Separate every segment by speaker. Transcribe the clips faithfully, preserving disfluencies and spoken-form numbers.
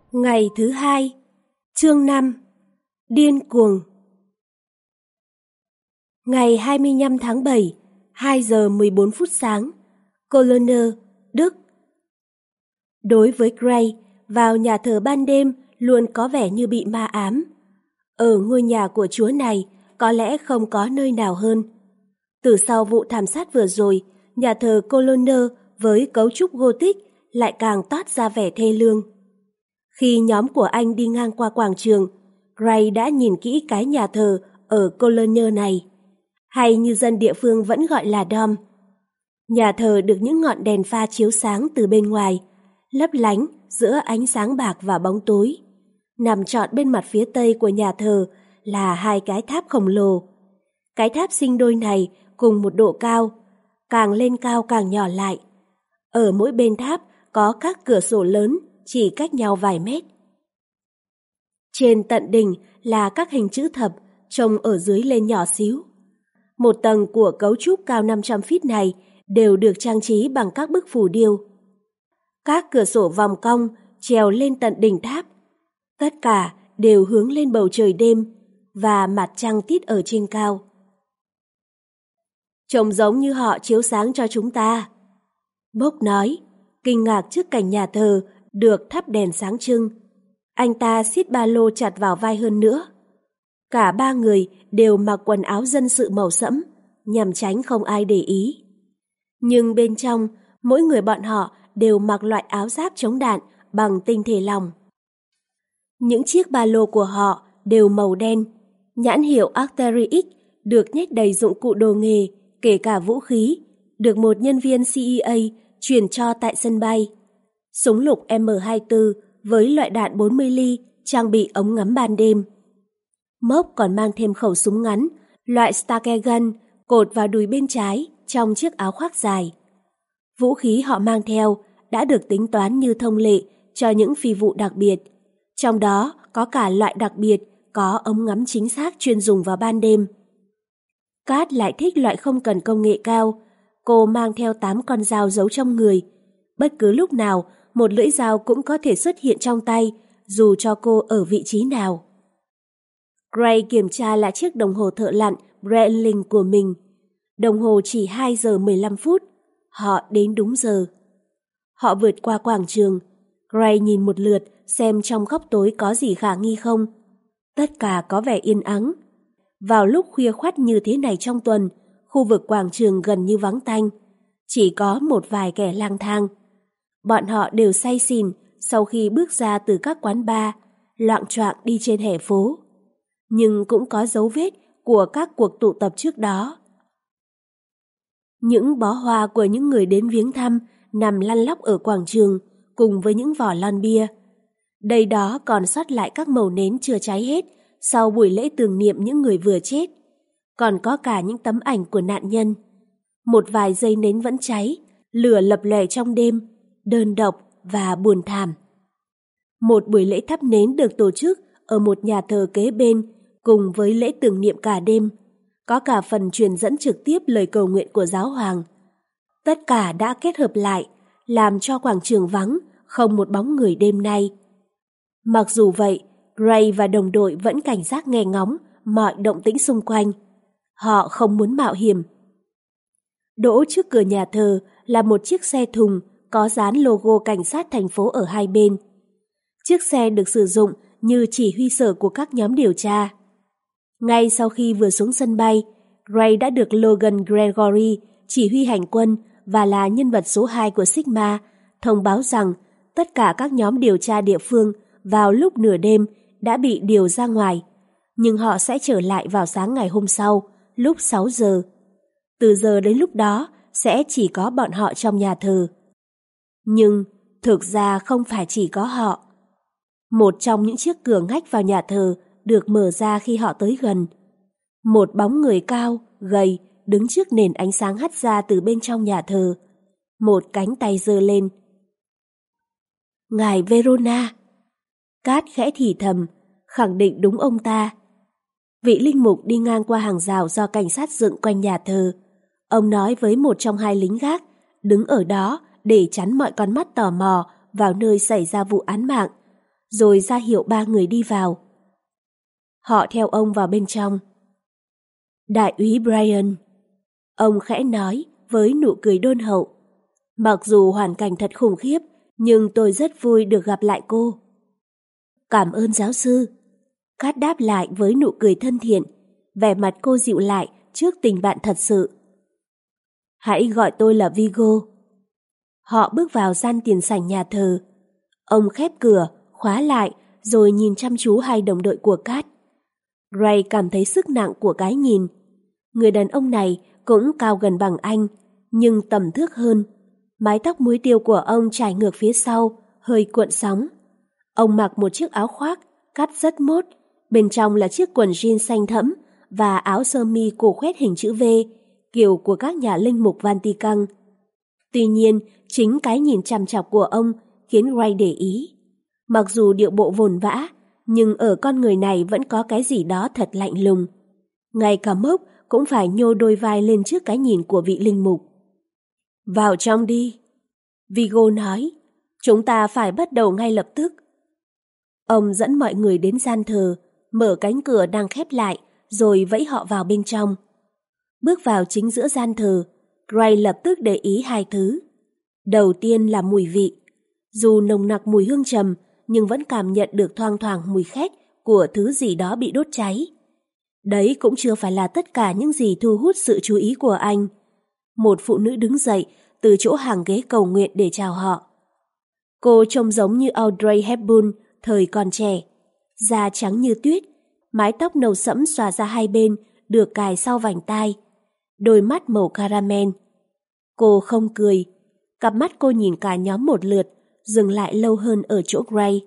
Speaker 1: Ngày thứ hai, chương năm, điên cuồng. Ngày hai mươi lăm tháng bảy, hai giờ mười bốn phút sáng, Cologne, Đức. Đối với Gray, vào nhà thờ ban đêm luôn có vẻ như bị ma ám. Ở ngôi nhà của Chúa này, có lẽ không có nơi nào hơn. Từ sau vụ thảm sát vừa rồi, nhà thờ Cologne với cấu trúc Gothic lại càng toát ra vẻ thê lương. Khi nhóm của anh đi ngang qua quảng trường, Gray đã nhìn kỹ cái nhà thờ ở Cologne này, hay như dân địa phương vẫn gọi là Dom. Nhà thờ được những ngọn đèn pha chiếu sáng từ bên ngoài, lấp lánh giữa ánh sáng bạc và bóng tối. Nằm trọn bên mặt phía tây của nhà thờ là hai cái tháp khổng lồ. Cái tháp sinh đôi này cùng một độ cao, càng lên cao càng nhỏ lại. Ở mỗi bên tháp có các cửa sổ lớn chỉ cách nhau vài mét. Trên tận đỉnh là các hình chữ thập, trông ở dưới lên nhỏ xíu. Một tầng của cấu trúc cao năm trăm feet này đều được trang trí bằng các bức phù điêu. Các cửa sổ vòng cong trèo lên tận đỉnh tháp. Tất cả đều hướng lên bầu trời đêm và mặt trăng tít ở trên cao. Trông giống như họ chiếu sáng cho chúng ta. Bốc nói, kinh ngạc trước cảnh nhà thờ được thắp đèn sáng trưng. Anh ta siết ba lô chặt vào vai hơn nữa. Cả ba người đều mặc quần áo dân sự màu sẫm, nhằm tránh không ai để ý. Nhưng bên trong, mỗi người bọn họ đều mặc loại áo giáp chống đạn bằng tinh thể lỏng. Những chiếc ba lô của họ đều màu đen, nhãn hiệu Arc'teryx được nhét đầy dụng cụ đồ nghề, kể cả vũ khí, được một nhân viên C I A chuyển cho tại sân bay. Súng lục M hai mươi tư với loại đạn bốn mươi ly trang bị ống ngắm ban đêm. Mốc còn mang thêm khẩu súng ngắn, loại Starke Gun, cột vào đùi bên trái trong chiếc áo khoác dài. Vũ khí họ mang theo đã được tính toán như thông lệ cho những phi vụ đặc biệt. Trong đó có cả loại đặc biệt có ống ngắm chính xác chuyên dùng vào ban đêm. Cát lại thích loại không cần công nghệ cao. Cô mang theo tám con dao giấu trong người. Bất cứ lúc nào, một lưỡi dao cũng có thể xuất hiện trong tay, dù cho cô ở vị trí nào. Gray kiểm tra lại chiếc đồng hồ thợ lặn Breitling của mình. Đồng hồ chỉ hai giờ mười lăm phút. Họ đến đúng giờ. Họ vượt qua quảng trường. Gray nhìn một lượt xem trong góc tối có gì khả nghi không. Tất cả có vẻ yên ắng. Vào lúc khuya khoắt như thế này trong tuần, khu vực quảng trường gần như vắng tanh. Chỉ có một vài kẻ lang thang. Bọn họ đều say xỉn sau khi bước ra từ các quán bar, loạng choạng đi trên hè phố. Nhưng cũng có dấu vết của các cuộc tụ tập trước đó. Những bó hoa của những người đến viếng thăm nằm lăn lóc ở quảng trường cùng với những vỏ lon bia. Đây đó còn sót lại các mẩu nến chưa cháy hết sau buổi lễ tưởng niệm những người vừa chết. Còn có cả những tấm ảnh của nạn nhân. Một vài dây nến vẫn cháy, lửa lập lòe trong đêm, đơn độc và buồn thảm. Một buổi lễ thắp nến được tổ chức ở một nhà thờ kế bên cùng với lễ tưởng niệm cả đêm. Có cả phần truyền dẫn trực tiếp lời cầu nguyện của giáo hoàng. Tất cả đã kết hợp lại, làm cho quảng trường vắng, không một bóng người đêm nay. Mặc dù vậy, Gray và đồng đội vẫn cảnh giác nghe ngóng mọi động tĩnh xung quanh. Họ không muốn mạo hiểm. Đỗ trước cửa nhà thờ là một chiếc xe thùng có dán logo cảnh sát thành phố ở hai bên. Chiếc xe được sử dụng như chỉ huy sở của các nhóm điều tra. Ngay sau khi vừa xuống sân bay, Gray đã được Logan Gregory, chỉ huy hành quân và là nhân vật số hai của Sigma, thông báo rằng tất cả các nhóm điều tra địa phương vào lúc nửa đêm đã bị điều ra ngoài, nhưng họ sẽ trở lại vào sáng ngày hôm sau, lúc sáu giờ. Từ giờ đến lúc đó sẽ chỉ có bọn họ trong nhà thờ. Nhưng thực ra không phải chỉ có họ. Một trong những chiếc cửa ngách vào nhà thờ được mở ra khi họ tới gần. Một bóng người cao, gầy, đứng trước nền ánh sáng hắt ra từ bên trong nhà thờ. Một cánh tay giơ lên. Ngài Verona. Cát khẽ thì thầm, khẳng định đúng ông ta. Vị linh mục đi ngang qua hàng rào do cảnh sát dựng quanh nhà thờ. Ông nói với một trong hai lính gác, đứng ở đó để chắn mọi con mắt tò mò vào nơi xảy ra vụ án mạng. rồi ra hiệu ba người đi vào. Họ theo ông vào bên trong. Đại úy Brian, ông khẽ nói với nụ cười đôn hậu. Mặc dù hoàn cảnh thật khủng khiếp, nhưng tôi rất vui được gặp lại cô. Cảm ơn giáo sư. Kat đáp lại với nụ cười thân thiện, vẻ mặt cô dịu lại trước tình bạn thật sự. Hãy gọi tôi là Vigo. Họ bước vào gian tiền sảnh nhà thờ. Ông khép cửa, khóa lại, rồi nhìn chăm chú hai đồng đội của Kat. Ray cảm thấy sức nặng của cái nhìn. Người đàn ông này cũng cao gần bằng anh, nhưng tầm thước hơn. Mái tóc muối tiêu của ông trải ngược phía sau, hơi cuộn sóng. Ông mặc một chiếc áo khoác, cắt rất mốt, bên trong là chiếc quần jean xanh thẫm và áo sơ mi cổ khoét hình chữ V, kiểu của các nhà linh mục Vatican. Tuy nhiên, chính cái nhìn chằm chọc của ông khiến Ray để ý. Mặc dù điệu bộ vồn vã, nhưng ở con người này vẫn có cái gì đó thật lạnh lùng. Ngay cả Mốc cũng phải nhô đôi vai lên trước cái nhìn của vị linh mục. Vào trong đi, Vigo nói, chúng ta phải bắt đầu ngay lập tức. Ông dẫn mọi người đến gian thờ, mở cánh cửa đang khép lại, rồi vẫy họ vào bên trong. Bước vào chính giữa gian thờ, Ray lập tức để ý hai thứ. Đầu tiên là mùi vị. Dù nồng nặc mùi hương trầm, nhưng vẫn cảm nhận được thoang thoảng mùi khét của thứ gì đó bị đốt cháy. Đấy cũng chưa phải là tất cả những gì thu hút sự chú ý của anh. Một phụ nữ đứng dậy từ chỗ hàng ghế cầu nguyện để chào họ. Cô trông giống như Audrey Hepburn thời còn trẻ, da trắng như tuyết, mái tóc nâu sẫm xõa ra hai bên được cài sau vành tai, đôi mắt màu caramel. Cô không cười, cặp mắt cô nhìn cả nhóm một lượt, dừng lại lâu hơn ở chỗ Gray.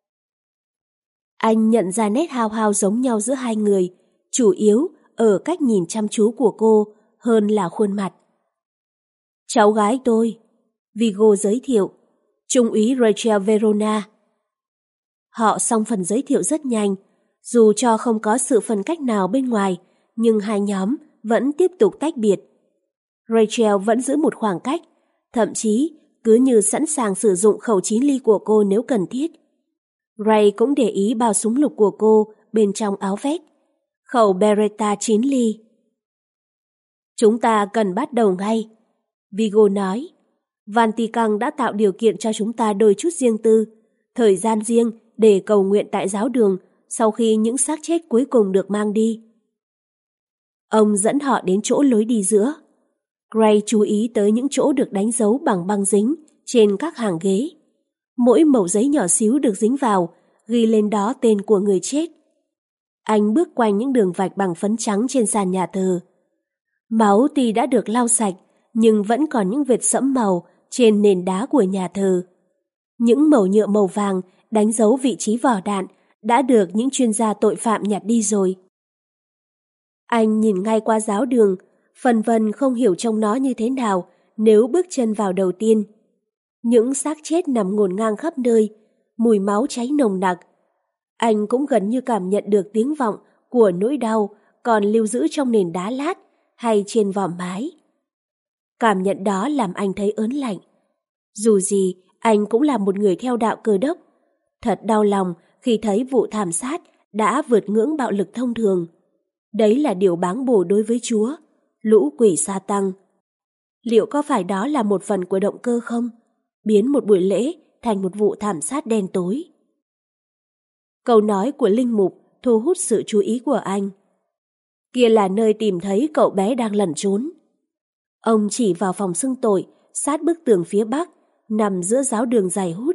Speaker 1: Anh nhận ra nét hao hao giống nhau giữa hai người, chủ yếu ở cách nhìn chăm chú của cô hơn là khuôn mặt. Cháu gái tôi, Vigo giới thiệu, Trung úy Rachel Verona. Họ xong phần giới thiệu rất nhanh, dù cho không có sự phân cách nào bên ngoài, nhưng hai nhóm vẫn tiếp tục tách biệt. Rachel vẫn giữ một khoảng cách, thậm chí cứ như sẵn sàng sử dụng khẩu chín ly của cô nếu cần thiết. Ray cũng để ý bao súng lục của cô bên trong áo vest, khẩu Beretta chín ly. Chúng ta cần bắt đầu ngay, Vigo nói. Vatican đã tạo điều kiện cho chúng ta đôi chút riêng tư, thời gian riêng để cầu nguyện tại giáo đường sau khi những xác chết cuối cùng được mang đi. Ông dẫn họ đến chỗ lối đi giữa. Gray chú ý tới những chỗ được đánh dấu bằng băng dính trên các hàng ghế. Mỗi mẩu giấy nhỏ xíu được dính vào, ghi lên đó tên của người chết. Anh bước quanh những đường vạch bằng phấn trắng trên sàn nhà thờ. Máu tuy đã được lau sạch, nhưng vẫn còn những vệt sẫm màu trên nền đá của nhà thờ. Những mẩu nhựa màu vàng đánh dấu vị trí vỏ đạn đã được những chuyên gia tội phạm nhặt đi rồi. Anh nhìn ngay qua giáo đường, phần vân không hiểu trông nó như thế nào nếu bước chân vào đầu tiên. Những xác chết nằm ngổn ngang khắp nơi, mùi máu cháy nồng nặc. Anh cũng gần như cảm nhận được tiếng vọng của nỗi đau còn lưu giữ trong nền đá lát hay trên vòm mái. Cảm nhận đó làm anh thấy ớn lạnh. Dù gì, anh cũng là một người theo đạo Cơ đốc. Thật đau lòng khi thấy vụ thảm sát đã vượt ngưỡng bạo lực thông thường. Đấy là điều báng bổ đối với Chúa, lũ quỷ sa tăng. Liệu có phải đó là một phần của động cơ không? Biến một buổi lễ thành một vụ thảm sát đen tối. Câu nói của linh mục thu hút sự chú ý của anh. Kia là nơi tìm thấy cậu bé đang lẩn trốn. Ông chỉ vào phòng xưng tội sát bức tường phía bắc, nằm giữa giáo đường dài hút.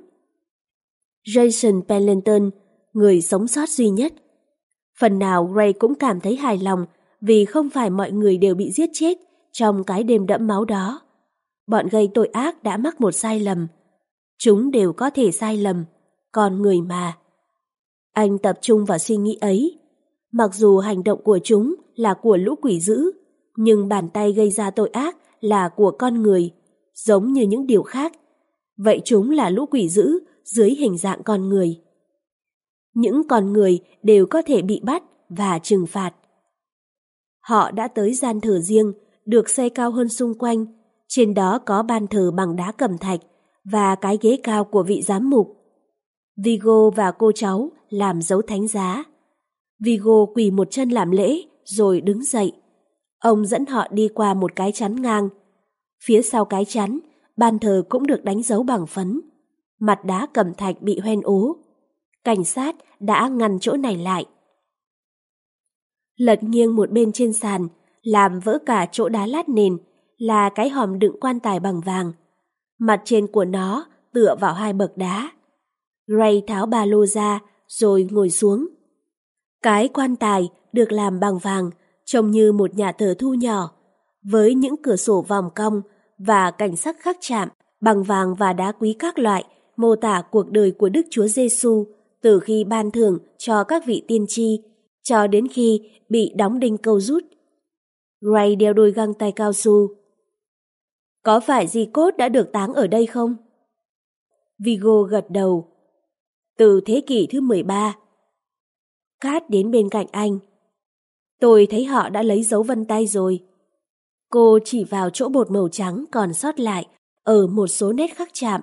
Speaker 1: Jason Pendleton, người sống sót duy nhất. Phần nào Ray cũng cảm thấy hài lòng vì không phải mọi người đều bị giết chết trong cái đêm đẫm máu đó. Bọn gây tội ác đã mắc một sai lầm. Chúng đều có thể sai lầm, con người mà. Anh tập trung vào suy nghĩ ấy. Mặc dù hành động của chúng là của lũ quỷ dữ, nhưng bàn tay gây ra tội ác là của con người, giống như những điều khác. Vậy chúng là lũ quỷ dữ dưới hình dạng con người. Những con người đều có thể bị bắt và trừng phạt. Họ đã tới gian thờ riêng, được xây cao hơn xung quanh. Trên đó có ban thờ bằng đá cẩm thạch và cái ghế cao của vị giám mục. Vigo và cô cháu làm dấu thánh giá. Vigo quỳ một chân làm lễ rồi đứng dậy. Ông dẫn họ đi qua một cái chắn ngang. Phía sau cái chắn, ban thờ cũng được đánh dấu bằng phấn. Mặt đá cẩm thạch bị hoen ố. Cảnh sát đã ngăn chỗ này lại. Lật nghiêng một bên trên sàn, làm vỡ cả chỗ đá lát nền, là cái hòm đựng quan tài bằng vàng. Mặt trên của nó tựa vào hai bậc đá. Gray tháo ba lô ra rồi ngồi xuống. Cái quan tài được làm bằng vàng, trông như một nhà thờ thu nhỏ, với những cửa sổ vòng cong và cảnh sắc khắc chạm bằng vàng và đá quý các loại, mô tả cuộc đời của Đức Chúa Giêsu từ khi ban thưởng cho các vị tiên tri cho đến khi bị đóng đinh câu rút. Gray đeo đôi găng tay cao su. Có phải di cốt đã được táng ở đây không? Vigo gật đầu. Từ thế kỷ thứ mười ba. Kat đến bên cạnh anh. Tôi thấy họ đã lấy dấu vân tay rồi. Cô chỉ vào chỗ bột màu trắng còn sót lại ở một số nét khắc chạm.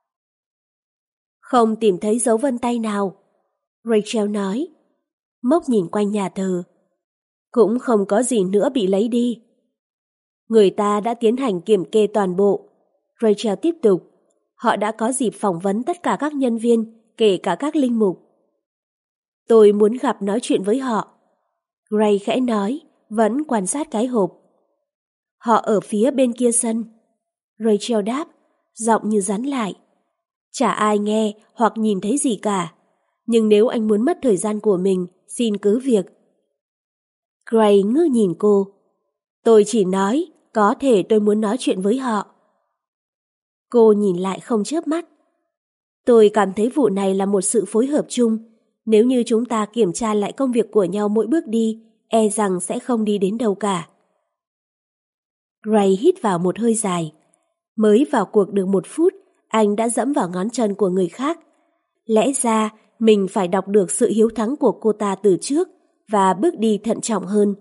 Speaker 1: Không tìm thấy dấu vân tay nào, Rachel nói. Mốc nhìn quanh nhà thờ. Cũng không có gì nữa bị lấy đi. Người ta đã tiến hành kiểm kê toàn bộ. Rachel tiếp tục. Họ đã có dịp phỏng vấn tất cả các nhân viên, kể cả các linh mục. Tôi muốn gặp nói chuyện với họ. Gray khẽ nói, vẫn quan sát cái hộp. Họ ở phía bên kia sân. Rachel đáp, giọng như rắn lại. Chả ai nghe hoặc nhìn thấy gì cả. Nhưng nếu anh muốn mất thời gian của mình, xin cứ việc. Gray ngước nhìn cô. Tôi chỉ nói, có thể tôi muốn nói chuyện với họ. Cô nhìn lại không chớp mắt. Tôi cảm thấy vụ này là một sự phối hợp chung. Nếu như chúng ta kiểm tra lại công việc của nhau mỗi bước đi, e rằng sẽ không đi đến đâu cả. Gray hít vào một hơi dài. Mới vào cuộc được một phút, anh đã dẫm vào ngón chân của người khác. Lẽ ra, mình phải đọc được sự hiếu thắng của cô ta từ trước và bước đi thận trọng hơn.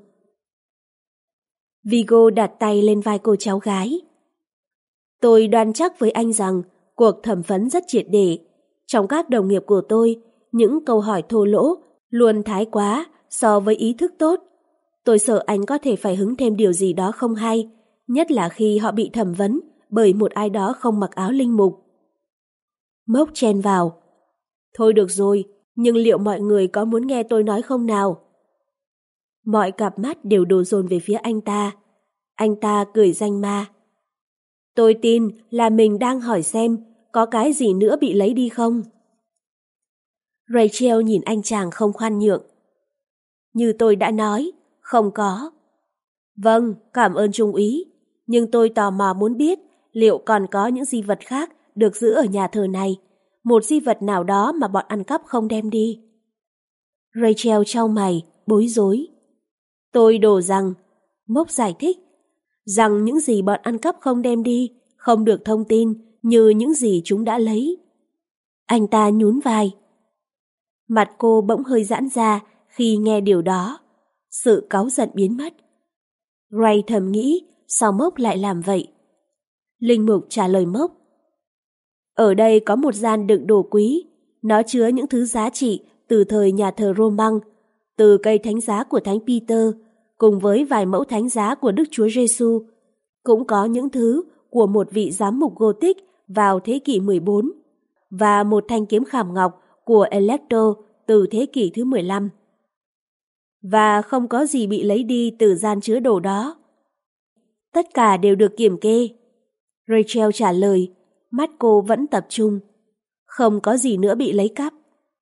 Speaker 1: Vigo đặt tay lên vai cô cháu gái. Tôi đoan chắc với anh rằng cuộc thẩm vấn rất triệt để. Trong các đồng nghiệp của tôi, những câu hỏi thô lỗ luôn thái quá so với ý thức tốt. Tôi sợ anh có thể phải hứng thêm điều gì đó không hay, nhất là khi họ bị thẩm vấn bởi một ai đó không mặc áo linh mục. Mốc chen vào. Thôi được rồi, nhưng liệu mọi người có muốn nghe tôi nói không nào? Mọi cặp mắt đều đổ dồn về phía anh ta. Anh ta cười danh ma. Tôi tin là mình đang hỏi xem có cái gì nữa bị lấy đi không? Rachel nhìn anh chàng không khoan nhượng. Như tôi đã nói, không có. Vâng, cảm ơn Trung úy. Nhưng tôi tò mò muốn biết liệu còn có những di vật khác được giữ ở nhà thờ này. Một di vật nào đó mà bọn ăn cắp không đem đi. Rachel chau mày, bối rối. Tôi đổ rằng, Mốc giải thích, rằng những gì bọn ăn cắp không đem đi không được thông tin như những gì chúng đã lấy. Anh ta nhún vai. Mặt cô bỗng hơi giãn ra khi nghe điều đó. Sự cáu giận biến mất. Gray thầm nghĩ sao Mốc lại làm vậy. Linh mục trả lời Mốc. Ở đây có một gian đựng đồ quý. Nó chứa những thứ giá trị từ thời nhà thờ Roman, từ cây thánh giá của Thánh Peter, cùng với vài mẫu thánh giá của Đức Chúa Giêsu. Cũng có những thứ của một vị giám mục Gothic vào thế kỷ mười bốn và một thanh kiếm khảm ngọc của Electo từ thế kỷ thứ mười lăm. Và không có gì bị lấy đi từ gian chứa đồ đó. Tất cả đều được kiểm kê. Rachel trả lời, mắt cô vẫn tập trung. Không có gì nữa bị lấy cắp.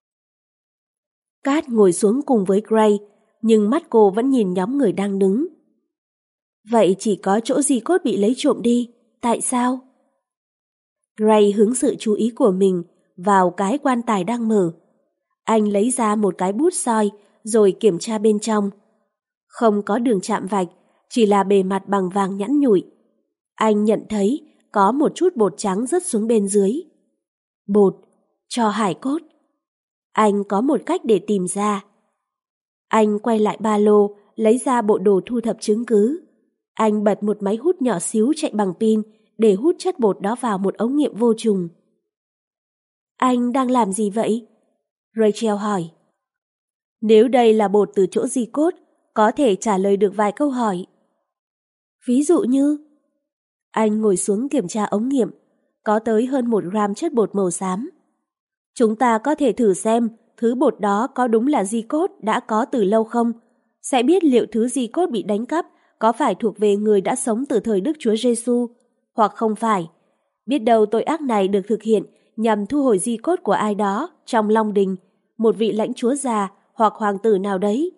Speaker 1: Kat ngồi xuống cùng với Gray, nhưng mắt cô vẫn nhìn nhóm người đang đứng. Vậy chỉ có chỗ di cốt bị lấy trộm đi, tại sao? Gray hướng sự chú ý của mình vào cái quan tài đang mở. Anh lấy ra một cái bút soi rồi kiểm tra bên trong. Không có đường chạm vạch, chỉ là bề mặt bằng vàng nhẵn nhụi. Anh nhận thấy có một chút bột trắng rớt xuống bên dưới. Bột, cho hài cốt. Anh có một cách để tìm ra. Anh quay lại ba lô, lấy ra bộ đồ thu thập chứng cứ. Anh bật một máy hút nhỏ xíu chạy bằng pin để hút chất bột đó vào một ống nghiệm vô trùng. Anh đang làm gì vậy? Rachel hỏi. Nếu đây là bột từ chỗ di cốt, có thể trả lời được vài câu hỏi. Ví dụ như... Anh ngồi xuống kiểm tra ống nghiệm, có tới hơn một gram chất bột màu xám. Chúng ta có thể thử xem thứ bột đó có đúng là di cốt đã có từ lâu không, sẽ biết liệu thứ di cốt bị đánh cắp có phải thuộc về người đã sống từ thời Đức Chúa Giêsu hoặc không phải. Biết đâu tội ác này được thực hiện nhằm thu hồi di cốt của ai đó trong Long Đình, một vị lãnh chúa già hoặc hoàng tử nào đấy.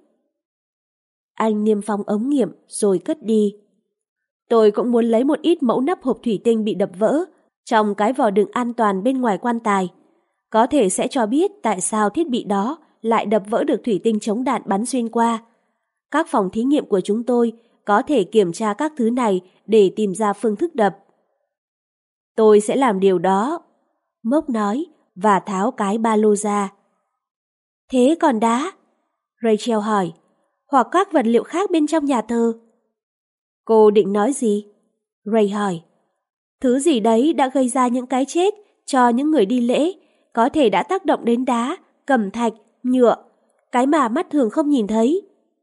Speaker 1: Anh niêm phong ống nghiệm rồi cất đi. Tôi cũng muốn lấy một ít mẫu nắp hộp thủy tinh bị đập vỡ trong cái vỏ đựng an toàn bên ngoài quan tài. Có thể sẽ cho biết tại sao thiết bị đó lại đập vỡ được thủy tinh chống đạn bắn xuyên qua. Các phòng thí nghiệm của chúng tôi có thể kiểm tra các thứ này để tìm ra phương thức đập. Tôi sẽ làm điều đó, Mốc nói và tháo cái ba lô ra. Thế còn đá? Rachel hỏi. Hoặc các vật liệu khác bên trong nhà thờ. Cô định nói gì? Ray hỏi. Thứ gì đấy đã gây ra những cái chết cho những người đi lễ, có thể đã tác động đến đá, cẩm thạch, nhựa, cái mà mắt thường không nhìn thấy.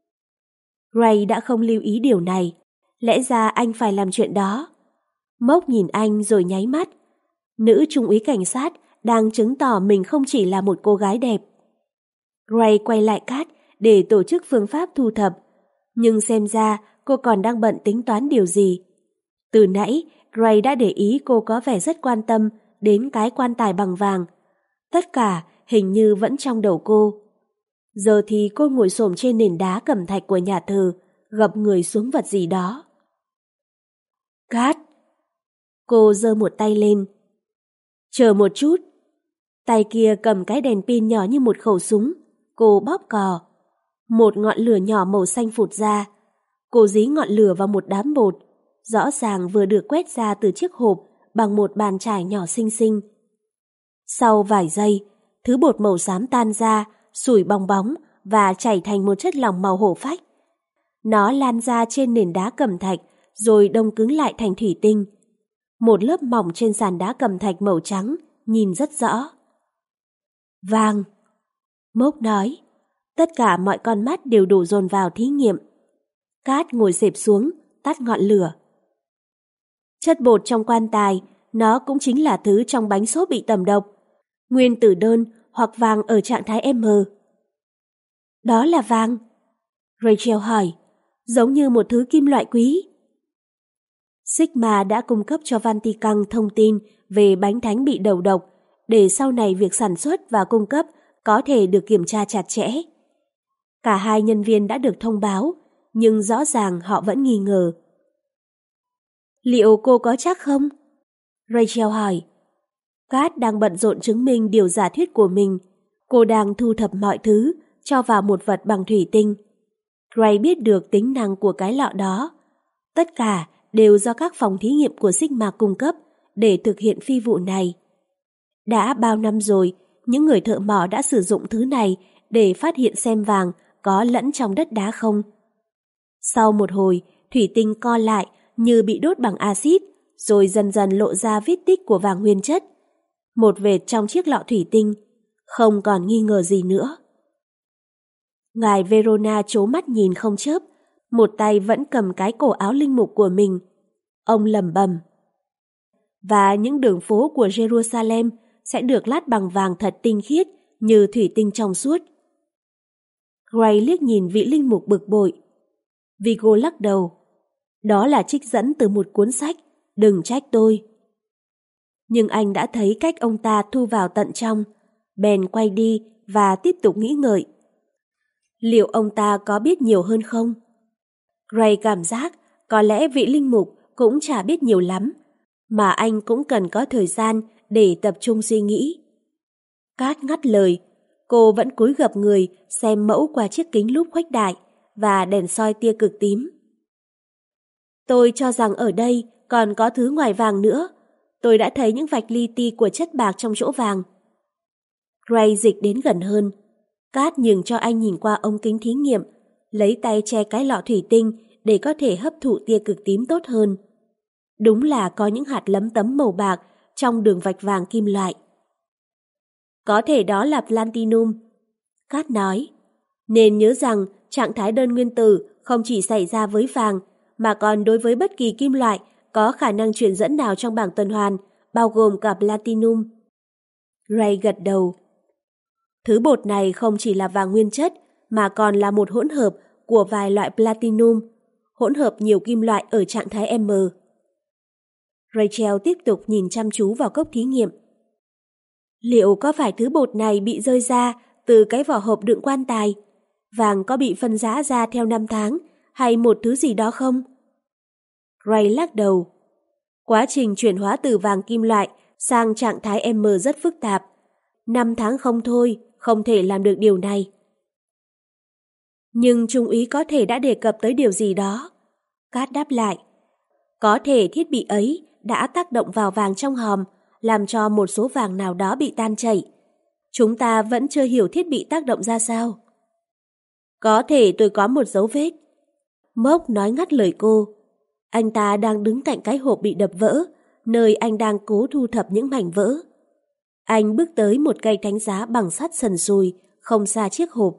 Speaker 1: Ray đã không lưu ý điều này. Lẽ ra anh phải làm chuyện đó. Mốc nhìn anh rồi nháy mắt. Nữ trung úy cảnh sát đang chứng tỏ mình không chỉ là một cô gái đẹp. Ray quay lại Kat để tổ chức phương pháp thu thập. Nhưng xem ra cô còn đang bận tính toán điều gì. Từ nãy, Ray đã để ý cô có vẻ rất quan tâm đến cái quan tài bằng vàng. Tất cả hình như vẫn trong đầu cô. Giờ thì cô ngồi xổm trên nền đá cẩm thạch của nhà thờ, gập người xuống vật gì đó. Kat! Cô giơ một tay lên. Chờ một chút. Tay kia cầm cái đèn pin nhỏ như một khẩu súng. Cô bóp cò. Một ngọn lửa nhỏ màu xanh phụt ra. Cô dí ngọn lửa vào một đám bột, rõ ràng vừa được quét ra từ chiếc hộp bằng một bàn chải nhỏ xinh xinh. Sau vài giây, thứ bột màu xám tan ra, sủi bong bóng và chảy thành một chất lỏng màu hổ phách. Nó lan ra trên nền đá cẩm thạch rồi đông cứng lại thành thủy tinh. Một lớp mỏng trên sàn đá cẩm thạch màu trắng, nhìn rất rõ. Vàng! Mốc nói. Tất cả mọi con mắt đều đổ dồn vào thí nghiệm. Kat ngồi xổm xuống, tắt ngọn lửa. Chất bột trong quan tài, nó cũng chính là thứ trong bánh xốp bị tẩm độc. Nguyên tử đơn hoặc vàng ở trạng thái M. Đó là vàng? Rachel hỏi, giống như một thứ kim loại quý. Sigma đã cung cấp cho Vatican thông tin về bánh thánh bị đầu độc, để sau này việc sản xuất và cung cấp có thể được kiểm tra chặt chẽ. Cả hai nhân viên đã được thông báo, nhưng rõ ràng họ vẫn nghi ngờ. Liệu cô có chắc không? Rachel hỏi. Kat đang bận rộn chứng minh điều giả thuyết của mình. Cô đang thu thập mọi thứ, cho vào một vật bằng thủy tinh. Gray biết được tính năng của cái lọ đó. Tất cả đều do các phòng thí nghiệm của Sigma cung cấp để thực hiện phi vụ này. Đã bao năm rồi, những người thợ mỏ đã sử dụng thứ này để phát hiện xem vàng có lẫn trong đất đá không. Sau một hồi, thủy tinh co lại như bị đốt bằng axit, rồi dần dần lộ ra vết tích của vàng nguyên chất. Một vệt trong chiếc lọ thủy tinh, không còn nghi ngờ gì nữa. Ngài Verona trố mắt nhìn không chớp, một tay vẫn cầm cái cổ áo linh mục của mình. Ông lẩm bẩm. Và những đường phố của Jerusalem sẽ được lát bằng vàng thật tinh khiết như thủy tinh trong suốt. Gray liếc nhìn vị linh mục bực bội. Vigo lắc đầu. Đó là trích dẫn từ một cuốn sách, đừng trách tôi. Nhưng anh đã thấy cách ông ta thu vào tận trong, bèn quay đi và tiếp tục nghĩ ngợi. Liệu ông ta có biết nhiều hơn không? Gray cảm giác có lẽ vị linh mục cũng chả biết nhiều lắm, mà anh cũng cần có thời gian để tập trung suy nghĩ. Kat ngắt lời, cô vẫn cúi gập người xem mẫu qua chiếc kính lúp khuếch đại và đèn soi tia cực tím. Tôi cho rằng ở đây còn có thứ ngoài vàng nữa. Tôi đã thấy những vạch li ti của chất bạc trong chỗ vàng. Gray dịch đến gần hơn. Kat nhường cho anh nhìn qua ống kính thí nghiệm, lấy tay che cái lọ thủy tinh để có thể hấp thụ tia cực tím tốt hơn. Đúng là có những hạt lấm tấm màu bạc trong đường vạch vàng kim loại. Có thể đó là Platinum. Cát nói. Nên nhớ rằng trạng thái đơn nguyên tử không chỉ xảy ra với vàng, mà còn đối với bất kỳ kim loại có khả năng truyền dẫn nào trong bảng tuần hoàn, bao gồm cả Platinum. Ray gật đầu. Thứ bột này không chỉ là vàng nguyên chất, mà còn là một hỗn hợp của vài loại Platinum, hỗn hợp nhiều kim loại ở trạng thái M. Rachel tiếp tục nhìn chăm chú vào cốc thí nghiệm. Liệu có phải thứ bột này bị rơi ra từ cái vỏ hộp đựng quan tài? Vàng có bị phân rã ra theo năm tháng hay một thứ gì đó không? Ray lắc đầu. Quá trình chuyển hóa từ vàng kim loại sang trạng thái M rất phức tạp. Năm tháng không thôi, không thể làm được điều này. Nhưng Trung úy có thể đã đề cập tới điều gì đó. Cát đáp lại. Có thể thiết bị ấy đã tác động vào vàng trong hòm, làm cho một số vàng nào đó bị tan chảy. Chúng ta vẫn chưa hiểu thiết bị tác động ra sao. Có thể tôi có một dấu vết. Mốc nói ngắt lời cô. Anh ta đang đứng cạnh cái hộp bị đập vỡ, nơi anh đang cố thu thập những mảnh vỡ. Anh bước tới một cây thánh giá bằng sắt sần sùi, không xa chiếc hộp.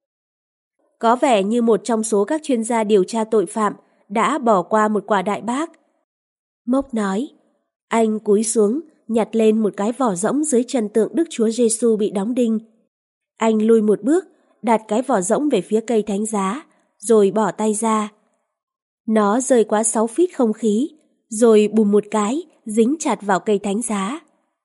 Speaker 1: Có vẻ như một trong số các chuyên gia điều tra tội phạm đã bỏ qua một quả đại bác. Mốc nói. Anh cúi xuống, nhặt lên một cái vỏ rỗng dưới chân tượng Đức Chúa Giêsu bị đóng đinh. Anh lùi một bước, đặt cái vỏ rỗng về phía cây thánh giá, rồi bỏ tay ra. Nó rơi quá sáu feet không khí, rồi bùm một cái, dính chặt vào cây thánh giá.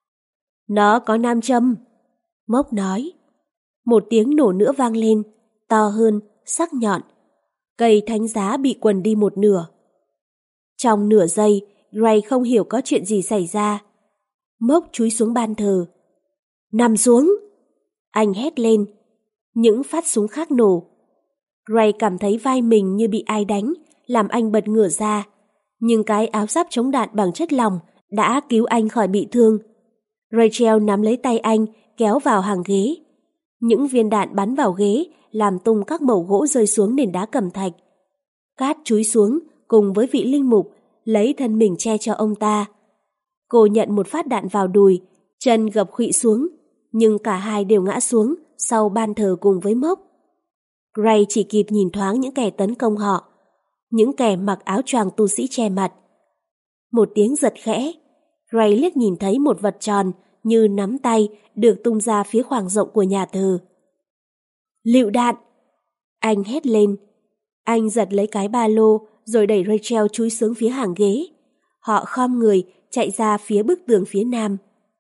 Speaker 1: Nó có nam châm. Mốc nói. Một tiếng nổ nữa vang lên, to hơn, sắc nhọn. Cây thánh giá bị quần đi một nửa. Trong nửa giây, Ray không hiểu có chuyện gì xảy ra. Mốc chúi xuống ban thờ. Nằm xuống! Anh hét lên. Những phát súng khác nổ. Ray cảm thấy vai mình như bị ai đánh, làm anh bật ngửa ra. Nhưng cái áo giáp chống đạn bằng chất lỏng đã cứu anh khỏi bị thương. Rachel nắm lấy tay anh, kéo vào hàng ghế. Những viên đạn bắn vào ghế, làm tung các mẩu gỗ rơi xuống nền đá cẩm thạch. Cát chúi xuống, cùng với vị linh mục, lấy thân mình che cho ông ta. Cô nhận một phát đạn vào đùi, chân gập khuỵu xuống, nhưng cả hai đều ngã xuống sau ban thờ cùng với Mốc. Ray chỉ kịp nhìn thoáng những kẻ tấn công họ, những kẻ mặc áo choàng tu sĩ che mặt. Một tiếng giật khẽ, Ray liếc nhìn thấy một vật tròn như nắm tay được tung ra phía khoảng rộng của nhà thờ. Lựu đạn! Anh hét lên. Anh giật lấy cái ba lô rồi đẩy Rachel chúi xuống phía hàng ghế. Họ khom người chạy ra phía bức tường phía nam.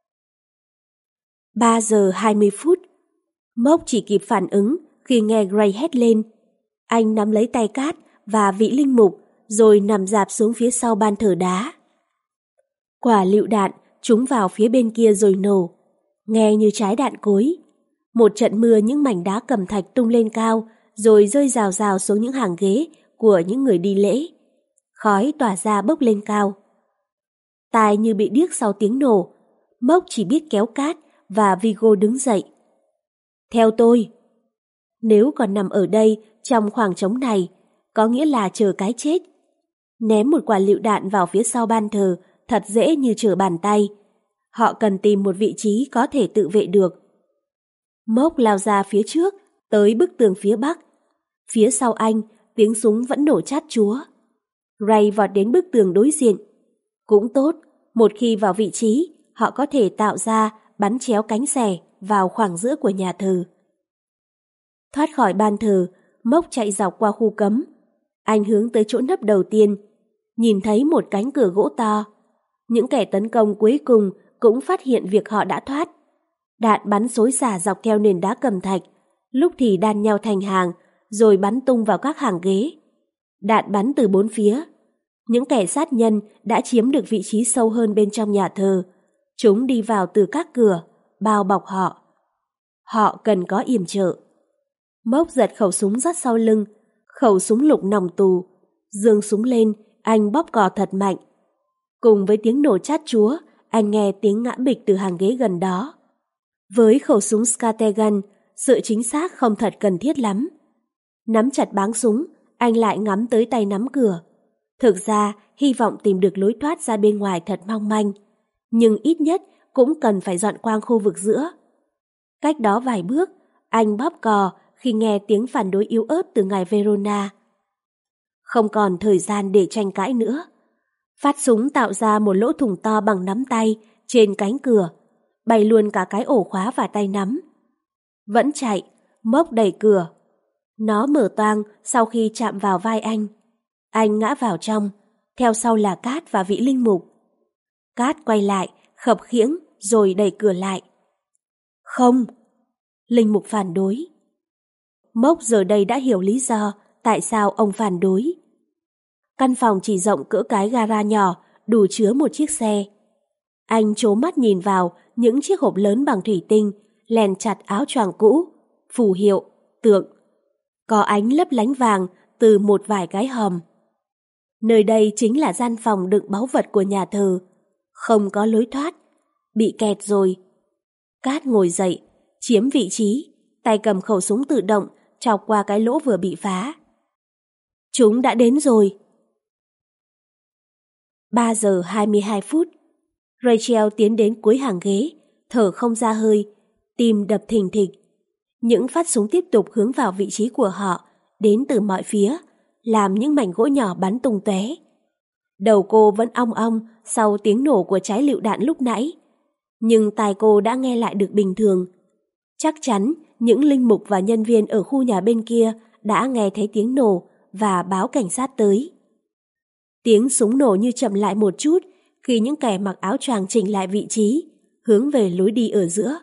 Speaker 1: ba giờ hai mươi phút. Mốc chỉ kịp phản ứng khi nghe Gray hét lên. Anh nắm lấy tay Cát và vị linh mục rồi nằm rạp xuống phía sau ban thờ đá. Quả lựu đạn trúng vào phía bên kia rồi nổ, nghe như trái đạn cối. Một trận mưa những mảnh đá cẩm thạch tung lên cao rồi rơi rào rào xuống những hàng ghế của những người đi lễ. Khói tỏa ra bốc lên cao. Tai như bị điếc sau tiếng nổ, Mốc chỉ biết kéo Cát và Vigo đứng dậy. Theo tôi. Nếu còn nằm ở đây trong khoảng trống này, có nghĩa là chờ cái chết. Ném một quả lựu đạn vào phía sau ban thờ thật dễ như trở bàn tay. Họ cần tìm một vị trí có thể tự vệ được. Mốc lao ra phía trước, tới bức tường phía bắc. Phía sau anh, tiếng súng vẫn nổ chát chúa. Ray vọt đến bức tường đối diện. Cũng tốt, một khi vào vị trí, họ có thể tạo ra bắn chéo cánh xẻ vào khoảng giữa của nhà thờ. Thoát khỏi ban thờ, Mốc chạy dọc qua khu cấm. Anh hướng tới chỗ nấp đầu tiên, nhìn thấy một cánh cửa gỗ to. Những kẻ tấn công cuối cùng cũng phát hiện việc họ đã thoát. Đạn bắn xối xả dọc theo nền đá cẩm thạch, lúc thì đan nhau thành hàng, rồi bắn tung vào các hàng ghế. Đạn bắn từ bốn phía. Những kẻ sát nhân đã chiếm được vị trí sâu hơn bên trong nhà thờ. Chúng đi vào từ các cửa, bao bọc họ. Họ cần có yểm trợ. Mốc giật khẩu súng dắt sau lưng, khẩu súng lục nòng tù. Giương súng lên, anh bóp cò thật mạnh. Cùng với tiếng nổ chát chúa, anh nghe tiếng ngã bịch từ hàng ghế gần đó. Với khẩu súng Scattergun, sự chính xác không thật cần thiết lắm. Nắm chặt báng súng, anh lại ngắm tới tay nắm cửa. Thực ra, hy vọng tìm được lối thoát ra bên ngoài thật mong manh. Nhưng ít nhất cũng cần phải dọn quang khu vực giữa. Cách đó vài bước, anh bóp cò khi nghe tiếng phản đối yếu ớt từ ngài Verona. Không còn thời gian để tranh cãi nữa. Phát súng tạo ra một lỗ thủng to bằng nắm tay trên cánh cửa, bay luôn cả cái ổ khóa và tay nắm. Vẫn chạy, Mốc đẩy cửa. Nó mở toang sau khi chạm vào vai anh. Anh ngã vào trong, theo sau là Cát và vị linh mục. Cát quay lại, khập khiễng rồi đẩy cửa lại. Không! Linh mục phản đối. Mốc giờ đây đã hiểu lý do tại sao ông phản đối. Căn phòng chỉ rộng cỡ cái gara nhỏ, đủ chứa một chiếc xe. Anh trố mắt nhìn vào những chiếc hộp lớn bằng thủy tinh, len chặt áo choàng cũ, phù hiệu, tượng. Có ánh lấp lánh vàng từ một vài cái hòm. Nơi đây chính là gian phòng đựng báu vật của nhà thờ. Không có lối thoát. Bị kẹt rồi. Cát ngồi dậy, chiếm vị trí, tay cầm khẩu súng tự động, chọc qua cái lỗ vừa bị phá. Chúng đã đến rồi. ba giờ hai mươi hai phút. Rachel tiến đến cuối hàng ghế, thở không ra hơi, tim đập thình thịch. Những phát súng tiếp tục hướng vào vị trí của họ, đến từ mọi phía, làm những mảnh gỗ nhỏ bắn tung tóe. Đầu cô vẫn ong ong sau tiếng nổ của trái lựu đạn lúc nãy, nhưng tai cô đã nghe lại được bình thường. Chắc chắn những linh mục và nhân viên ở khu nhà bên kia đã nghe thấy tiếng nổ và báo cảnh sát tới. Tiếng súng nổ như chậm lại một chút khi những kẻ mặc áo choàng chỉnh lại vị trí, hướng về lối đi ở giữa.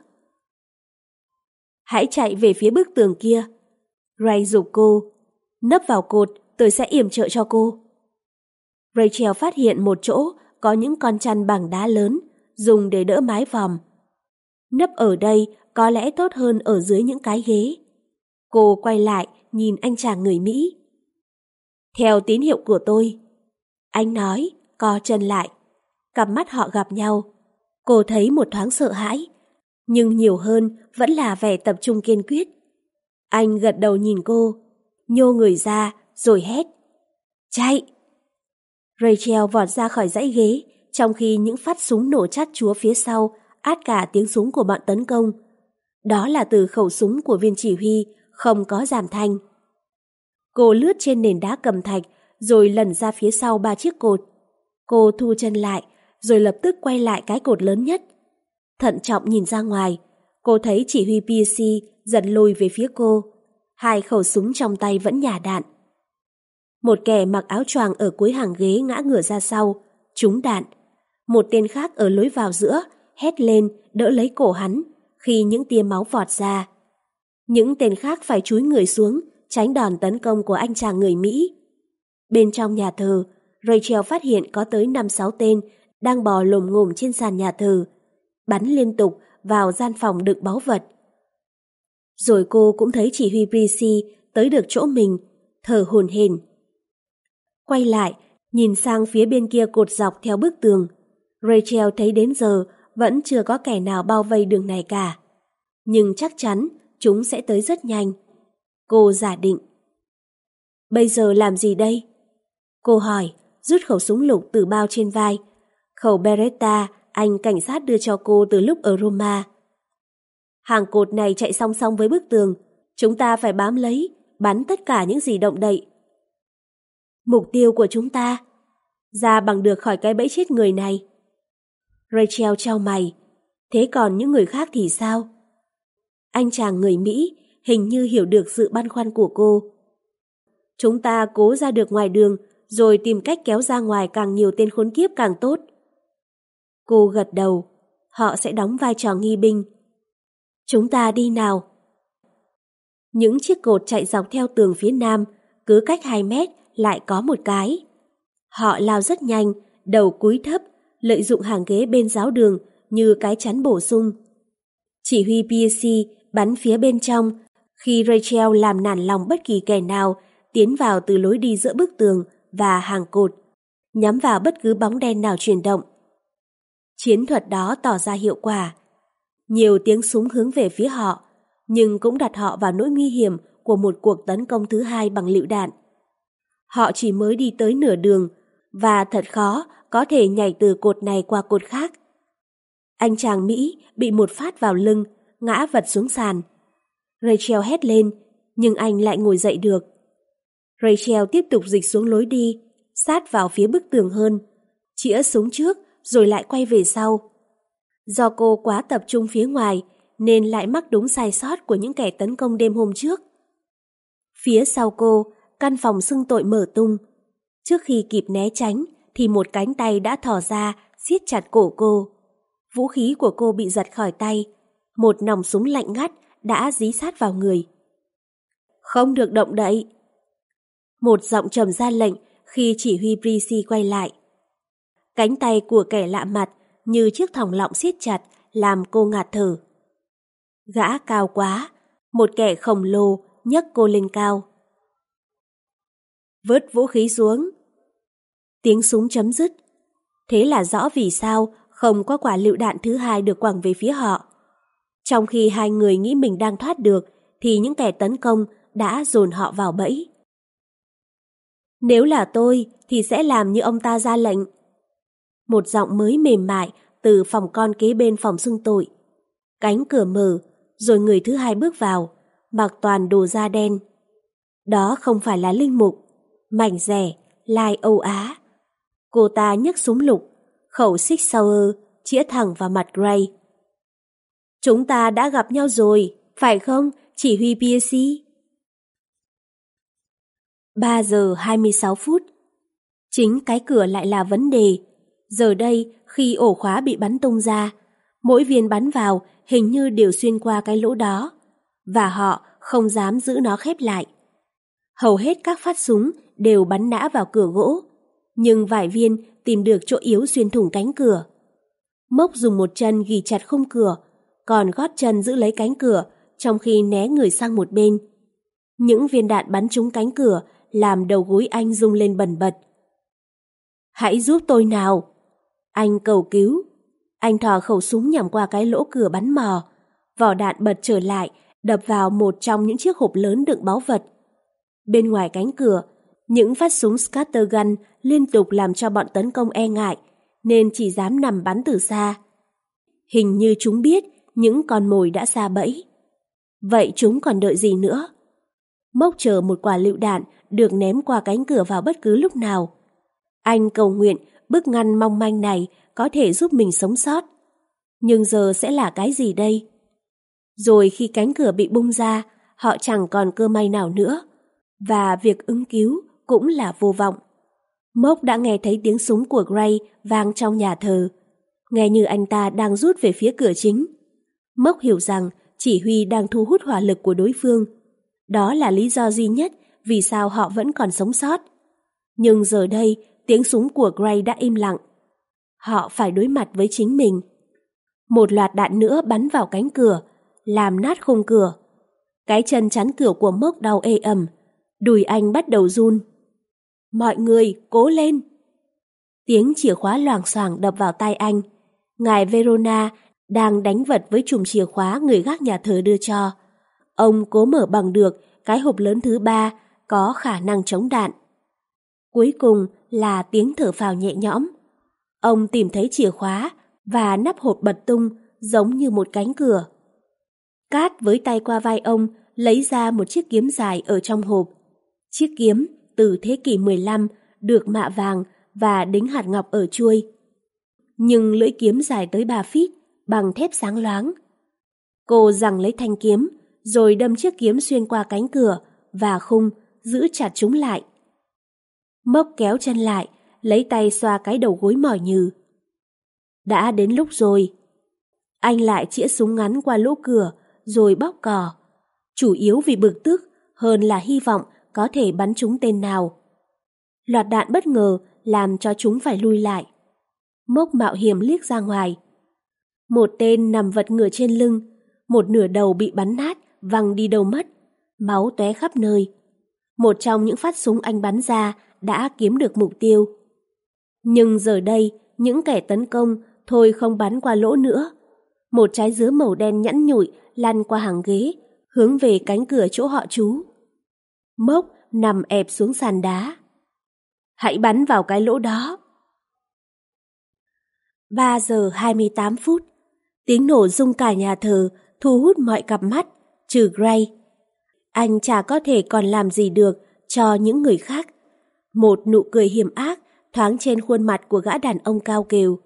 Speaker 1: Hãy chạy về phía bức tường kia. Ray giục cô. Nấp vào cột, tôi sẽ yểm trợ cho cô. Rachel phát hiện một chỗ có những con chăn bằng đá lớn, dùng để đỡ mái vòm. Nấp ở đây có lẽ tốt hơn ở dưới những cái ghế. Cô quay lại nhìn anh chàng người Mỹ. Theo tín hiệu của tôi. Anh nói, co chân lại. Cặp mắt họ gặp nhau. Cô thấy một thoáng sợ hãi, nhưng nhiều hơn vẫn là vẻ tập trung kiên quyết. Anh gật đầu nhìn cô, nhô người ra rồi hét. Chạy! Rachel vọt ra khỏi dãy ghế, trong khi những phát súng nổ chát chúa phía sau át cả tiếng súng của bọn tấn công. Đó là từ khẩu súng của viên chỉ huy, không có giảm thanh. Cô lướt trên nền đá cẩm thạch, rồi lần ra phía sau ba chiếc cột. Cô thu chân lại, rồi lập tức quay lại cái cột lớn nhất. Thận trọng nhìn ra ngoài, cô thấy chỉ huy pê xê giật lùi về phía cô. Hai khẩu súng trong tay vẫn nhả đạn. Một kẻ mặc áo choàng ở cuối hàng ghế ngã ngửa ra sau, trúng đạn. Một tên khác ở lối vào giữa hét lên đỡ lấy cổ hắn khi những tia máu vọt ra. Những tên khác phải chúi người xuống tránh đòn tấn công của anh chàng người Mỹ. Bên trong nhà thờ, Rachel phát hiện có tới năm sáu tên đang bò lồm ngồm trên sàn nhà thờ, bắn liên tục vào gian phòng đựng báu vật. Rồi cô cũng thấy chỉ huy Brissy tới được chỗ mình, thở hổn hển. Quay lại, nhìn sang phía bên kia cột dọc theo bức tường. Rachel thấy đến giờ vẫn chưa có kẻ nào bao vây đường này cả. Nhưng chắc chắn chúng sẽ tới rất nhanh. Cô giả định. Bây giờ làm gì đây? Cô hỏi, rút khẩu súng lục từ bao trên vai. Khẩu Beretta anh cảnh sát đưa cho cô từ lúc ở Roma. Hàng cột này chạy song song với bức tường. Chúng ta phải bám lấy, bắn tất cả những gì động đậy. Mục tiêu của chúng ta ra bằng được khỏi cái bẫy chết người này. Rachel chau mày. Thế còn những người khác thì sao? Anh chàng người Mỹ hình như hiểu được sự băn khoăn của cô. Chúng ta cố ra được ngoài đường, rồi tìm cách kéo ra ngoài càng nhiều tên khốn kiếp càng tốt. Cô gật đầu. Họ sẽ đóng vai trò nghi binh. Chúng ta đi nào. Những chiếc cột chạy dọc theo tường phía nam, cứ cách hai mét lại có một cái. Họ lao rất nhanh, đầu cúi thấp, lợi dụng hàng ghế bên giáo đường như cái chắn bổ sung. Chỉ huy pê xê bắn phía bên trong khi Rachel làm nản lòng bất kỳ kẻ nào tiến vào từ lối đi giữa bức tường và hàng cột, nhắm vào bất cứ bóng đen nào chuyển động. Chiến thuật đó tỏ ra hiệu quả. Nhiều tiếng súng hướng về phía họ, nhưng cũng đặt họ vào nỗi nguy hiểm của một cuộc tấn công thứ hai bằng lựu đạn. Họ chỉ mới đi tới nửa đường, và thật khó có thể nhảy từ cột này qua cột khác. Anh chàng Mỹ bị một phát vào lưng, ngã vật xuống sàn. Rachel hét lên, nhưng anh lại ngồi dậy được. Rachel tiếp tục dịch xuống lối đi, sát vào phía bức tường hơn, chĩa súng trước rồi lại quay về sau. Do cô quá tập trung phía ngoài nên lại mắc đúng sai sót của những kẻ tấn công đêm hôm trước. Phía sau cô, căn phòng xưng tội mở tung. Trước khi kịp né tránh thì một cánh tay đã thò ra siết chặt cổ cô. Vũ khí của cô bị giật khỏi tay, một nòng súng lạnh ngắt đã dí sát vào người. Không được động đậy. Một giọng trầm ra lệnh khi chỉ huy Brissy quay lại. Cánh tay của kẻ lạ mặt như chiếc thòng lọng siết chặt làm cô ngạt thở. Gã cao quá, một kẻ khổng lồ nhấc cô lên cao. Vứt vũ khí xuống. Tiếng súng chấm dứt. Thế là rõ vì sao không có quả lựu đạn thứ hai được quẳng về phía họ. Trong khi hai người nghĩ mình đang thoát được thì những kẻ tấn công đã dồn họ vào bẫy. Nếu là tôi thì sẽ làm như ông ta ra lệnh. Một giọng mới mềm mại từ phòng con kế bên phòng xưng tội. Cánh cửa mở, rồi người thứ hai bước vào, mặc toàn đồ da đen. Đó không phải là linh mục, mảnh rẻ, lai Âu Á. Cô ta nhấc súng lục, khẩu Six Sauer chĩa thẳng vào mặt Gray. Chúng ta đã gặp nhau rồi, phải không, chỉ huy Piercy? ba giờ hai mươi sáu phút. Chính cái cửa lại là vấn đề. Giờ đây, khi ổ khóa bị bắn tung ra, mỗi viên bắn vào hình như đều xuyên qua cái lỗ đó, và họ không dám giữ nó khép lại. Hầu hết các phát súng đều bắn nã vào cửa gỗ, nhưng vài viên tìm được chỗ yếu xuyên thủng cánh cửa. Mốc dùng một chân ghì chặt khung cửa, còn gót chân giữ lấy cánh cửa trong khi né người sang một bên. Những viên đạn bắn trúng cánh cửa làm đầu gối anh rung lên bần bật. Hãy giúp tôi nào! Anh cầu cứu. Anh thò khẩu súng nhằm qua cái lỗ cửa bắn mò. Vỏ đạn bật trở lại, đập vào một trong những chiếc hộp lớn đựng báu vật. Bên ngoài cánh cửa, những phát súng scattergun liên tục làm cho bọn tấn công e ngại, nên chỉ dám nằm bắn từ xa. Hình như chúng biết những con mồi đã sa bẫy. Vậy chúng còn đợi gì nữa? Mốc chờ một quả lựu đạn được ném qua cánh cửa vào bất cứ lúc nào. Anh cầu nguyện bức ngăn mong manh này có thể giúp mình sống sót. Nhưng giờ sẽ là cái gì đây? Rồi khi cánh cửa bị bung ra, họ chẳng còn cơ may nào nữa. Và việc ứng cứu cũng là vô vọng. Mốc đã nghe thấy tiếng súng của Gray vang trong nhà thờ. Nghe như anh ta đang rút về phía cửa chính. Mốc hiểu rằng chỉ huy đang thu hút hỏa lực của đối phương. Đó là lý do duy nhất vì sao họ vẫn còn sống sót. Nhưng giờ đây, tiếng súng của Gray đã im lặng. Họ phải đối mặt với chính mình. Một loạt đạn nữa bắn vào cánh cửa, làm nát khung cửa. Cái chân chắn cửa của Mốc đau ê ẩm, đùi anh bắt đầu run. Mọi người, cố lên! Tiếng chìa khóa loảng xoảng đập vào tai anh. Ngài Verona đang đánh vật với chùm chìa khóa người gác nhà thờ đưa cho. Ông cố mở bằng được cái hộp lớn thứ ba có khả năng chống đạn. Cuối cùng là tiếng thở phào nhẹ nhõm. Ông tìm thấy chìa khóa và nắp hộp bật tung giống như một cánh cửa. Cát với tay qua vai ông lấy ra một chiếc kiếm dài ở trong hộp. Chiếc kiếm từ thế kỷ mười lăm được mạ vàng và đính hạt ngọc ở chuôi. Nhưng lưỡi kiếm dài tới ba feet bằng thép sáng loáng. Cô giằng lấy thanh kiếm rồi đâm chiếc kiếm xuyên qua cánh cửa và khung, giữ chặt chúng lại. Mốc kéo chân lại, lấy tay xoa cái đầu gối mỏi nhừ. Đã đến lúc rồi. Anh lại chĩa súng ngắn qua lỗ cửa rồi bóp cò, chủ yếu vì bực tức hơn là hy vọng có thể bắn trúng tên nào. Loạt đạn bất ngờ làm cho chúng phải lui lại. Mốc mạo hiểm liếc ra ngoài. Một tên nằm vật ngửa trên lưng, một nửa đầu bị bắn nát, văng đi đâu mất, máu tóe khắp nơi. Một trong những phát súng anh bắn ra đã kiếm được mục tiêu. Nhưng giờ đây, những kẻ tấn công thôi không bắn qua lỗ nữa. Một trái dứa màu đen nhẵn nhụi lăn qua hàng ghế, hướng về cánh cửa chỗ họ trú. Mốc nằm ẹp xuống sàn đá. Hãy bắn vào cái lỗ đó. ba giờ hai mươi tám phút. Tiếng nổ rung cả nhà thờ thu hút mọi cặp mắt, trừ Gray. Anh chả có thể còn làm gì được cho những người khác. Một nụ cười hiểm ác thoáng trên khuôn mặt của gã đàn ông cao kều.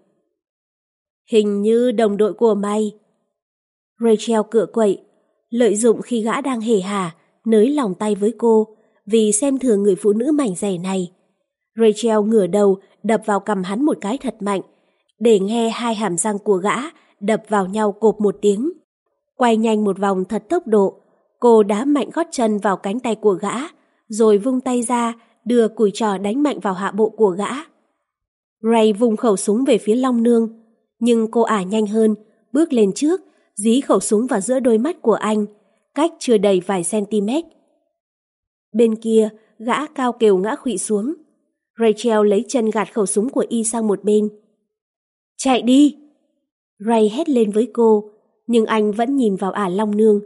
Speaker 1: Hình như đồng đội của mày. Rachel cựa quậy, lợi dụng khi gã đang hề hà, nới lòng tay với cô, vì xem thường người phụ nữ mảnh dẻ này. Rachel ngửa đầu đập vào cằm hắn một cái thật mạnh, để nghe hai hàm răng của gã đập vào nhau cộp một tiếng. Quay nhanh một vòng thật tốc độ, cô đá mạnh gót chân vào cánh tay của gã, rồi vung tay ra, đưa cùi trò đánh mạnh vào hạ bộ của gã. Ray vung khẩu súng về phía Long Nương, nhưng cô ả nhanh hơn, bước lên trước, dí khẩu súng vào giữa đôi mắt của anh, cách chưa đầy vài centimet. Bên kia, gã cao kều ngã khuỵu xuống. Rachel lấy chân gạt khẩu súng của y sang một bên. Chạy đi! Ray hét lên với cô, nhưng anh vẫn nhìn vào ả Long Nương.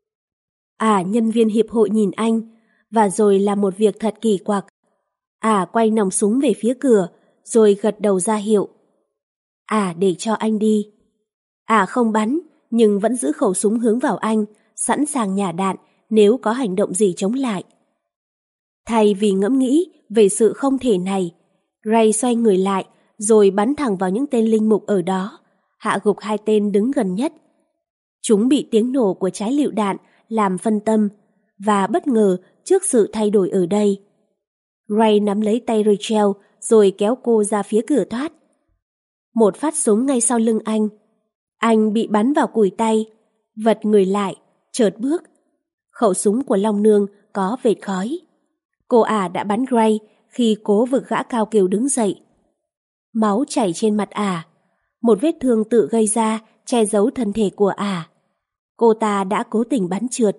Speaker 1: Ả nhân viên hiệp hội nhìn anh, và rồi làm một việc thật kỳ quặc. Ả quay nòng súng về phía cửa, rồi gật đầu ra hiệu. Ả để cho anh đi. Ả không bắn, nhưng vẫn giữ khẩu súng hướng vào anh, sẵn sàng nhả đạn nếu có hành động gì chống lại. Thay vì ngẫm nghĩ về sự không thể này, Ray xoay người lại rồi bắn thẳng vào những tên linh mục ở đó, hạ gục hai tên đứng gần nhất. Chúng bị tiếng nổ của trái lựu đạn làm phân tâm và bất ngờ trước sự thay đổi ở đây. Ray nắm lấy tay Rachel rồi kéo cô ra phía cửa thoát. Một phát súng ngay sau lưng anh. Anh bị bắn vào cùi tay, vật người lại, chợt bước. Khẩu súng của Long Nương có vệt khói. Cô ả đã bắn Ray khi cố vực gã cao kiều đứng dậy. Máu chảy trên mặt ả, một vết thương tự gây ra che giấu thân thể của ả. Cô ta đã cố tình bắn trượt.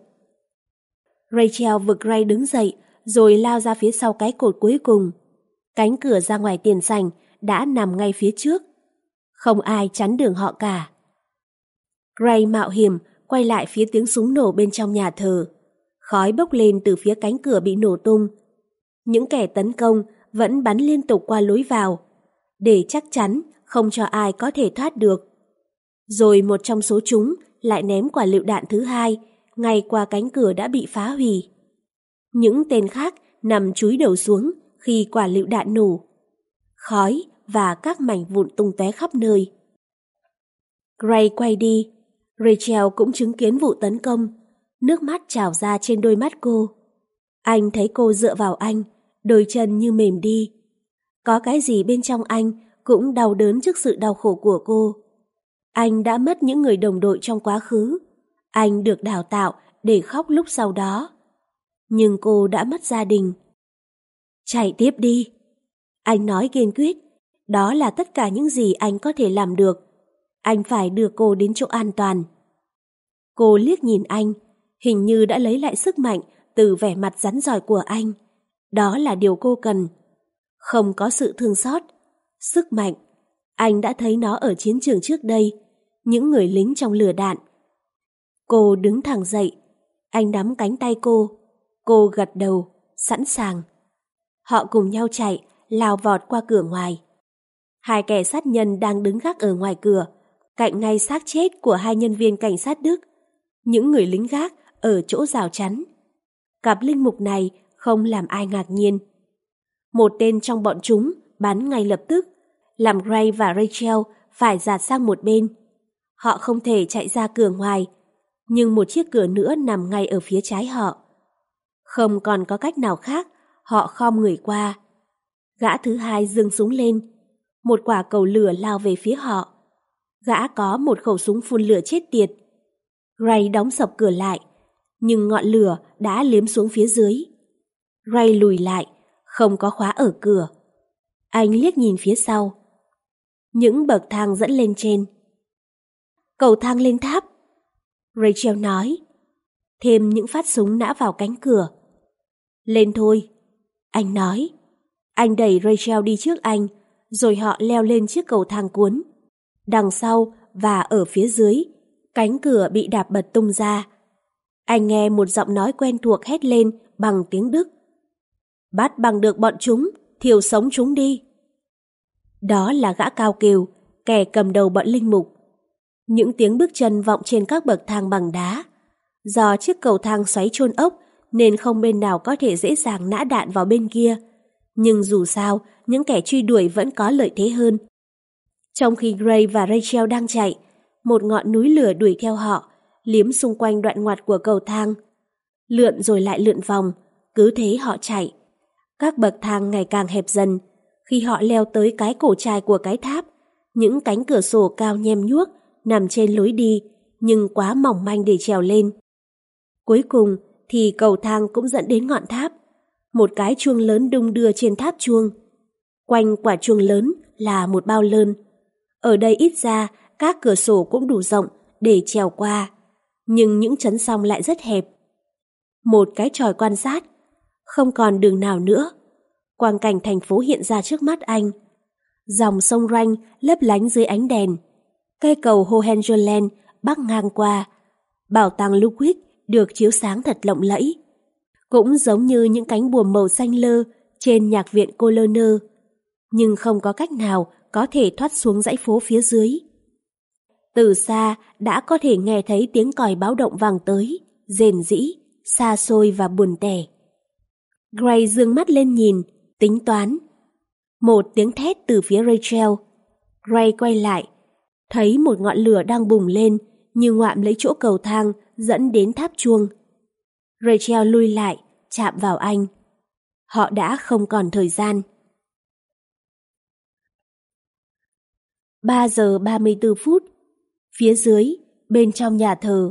Speaker 1: Rachel vực Ray đứng dậy rồi lao ra phía sau cái cột cuối cùng. Cánh cửa ra ngoài tiền sảnh đã nằm ngay phía trước. Không ai chắn đường họ cả. Ray mạo hiểm quay lại phía tiếng súng nổ bên trong nhà thờ. Khói bốc lên từ phía cánh cửa bị nổ tung. Những kẻ tấn công vẫn bắn liên tục qua lối vào, để chắc chắn không cho ai có thể thoát được. Rồi một trong số chúng lại ném quả lựu đạn thứ hai ngay qua cánh cửa đã bị phá hủy. Những tên khác nằm chúi đầu xuống khi quả lựu đạn nổ. Khói và các mảnh vụn tung tóe khắp nơi. Gray quay đi. Rachel cũng chứng kiến vụ tấn công. Nước mắt trào ra trên đôi mắt cô. Anh thấy cô dựa vào anh, đôi chân như mềm đi. Có cái gì bên trong anh cũng đau đớn trước sự đau khổ của cô. Anh đã mất những người đồng đội trong quá khứ. Anh được đào tạo để khóc lúc sau đó. Nhưng cô đã mất gia đình. Chạy tiếp đi. Anh nói kiên quyết. Đó là tất cả những gì anh có thể làm được. Anh phải đưa cô đến chỗ an toàn. Cô liếc nhìn anh, hình như đã lấy lại sức mạnh từ vẻ mặt rắn rỏi của anh. Đó là điều cô cần. Không có sự thương xót, sức mạnh. Anh đã thấy nó ở chiến trường trước đây, những người lính trong lửa đạn. Cô đứng thẳng dậy, anh nắm cánh tay cô. Cô gật đầu, sẵn sàng. Họ cùng nhau chạy, lao vọt qua cửa ngoài. Hai kẻ sát nhân đang đứng gác ở ngoài cửa, cạnh ngay xác chết của hai nhân viên cảnh sát Đức. Những người lính gác ở chỗ rào chắn. Cặp linh mục này không làm ai ngạc nhiên. Một tên trong bọn chúng bắn ngay lập tức, làm Ray và Rachel phải dạt sang một bên. Họ không thể chạy ra cửa ngoài, nhưng một chiếc cửa nữa nằm ngay ở phía trái họ. Không còn có cách nào khác, họ khom người qua. Gã thứ hai giương súng lên, một quả cầu lửa lao về phía họ. Gã có một khẩu súng phun lửa chết tiệt. Ray đóng sập cửa lại, nhưng ngọn lửa đã liếm xuống phía dưới. Ray lùi lại, không có khóa ở cửa. Anh liếc nhìn phía sau. Những bậc thang dẫn lên trên. Cầu thang lên tháp, Rachel nói. Thêm những phát súng nã vào cánh cửa. Lên thôi, anh nói. Anh đẩy Rachel đi trước anh, rồi họ leo lên chiếc cầu thang cuốn. Đằng sau và ở phía dưới, cánh cửa bị đạp bật tung ra. Anh nghe một giọng nói quen thuộc hét lên bằng tiếng Đức. Bắt bằng được bọn chúng, thiêu sống chúng đi. Đó là gã cao kiều, kẻ cầm đầu bọn linh mục. Những tiếng bước chân vọng trên các bậc thang bằng đá. Do chiếc cầu thang xoáy chôn ốc nên không bên nào có thể dễ dàng nã đạn vào bên kia. Nhưng dù sao, những kẻ truy đuổi vẫn có lợi thế hơn. Trong khi Gray và Rachel đang chạy, một ngọn núi lửa đuổi theo họ, liếm xung quanh đoạn ngoặt của cầu thang. Lượn rồi lại lượn vòng, cứ thế họ chạy. Các bậc thang ngày càng hẹp dần. Khi họ leo tới cái cổ chài của cái tháp, những cánh cửa sổ cao nhem nhuốc nằm trên lối đi, nhưng quá mỏng manh để trèo lên. Cuối cùng thì cầu thang cũng dẫn đến ngọn tháp. Một cái chuông lớn đung đưa trên tháp chuông. Quanh quả chuông lớn là một bao lơn. Ở đây ít ra các cửa sổ cũng đủ rộng để trèo qua, nhưng những chấn song lại rất hẹp. Một cái chòi quan sát, không còn đường nào nữa. Quang cảnh thành phố hiện ra trước mắt anh. Dòng sông Ranh lấp lánh dưới ánh đèn. Cây cầu Hohenzollern bắc ngang qua. Bảo tàng Ludwig được chiếu sáng thật lộng lẫy. Cũng giống như những cánh buồm màu xanh lơ trên nhạc viện Cologne. Nhưng không có cách nào có thể thoát xuống dãy phố phía dưới. Từ xa đã có thể nghe thấy tiếng còi báo động vang tới, rền rĩ, xa xôi và buồn tẻ. Gray dương mắt lên nhìn, tính toán. Một tiếng thét từ phía Rachel. Gray quay lại, thấy một ngọn lửa đang bùng lên như ngoạm lấy chỗ cầu thang dẫn đến tháp chuông. Rachel lui lại, chạm vào anh. Họ đã không còn thời gian. ba giờ ba mươi tư phút. Phía dưới, bên trong nhà thờ.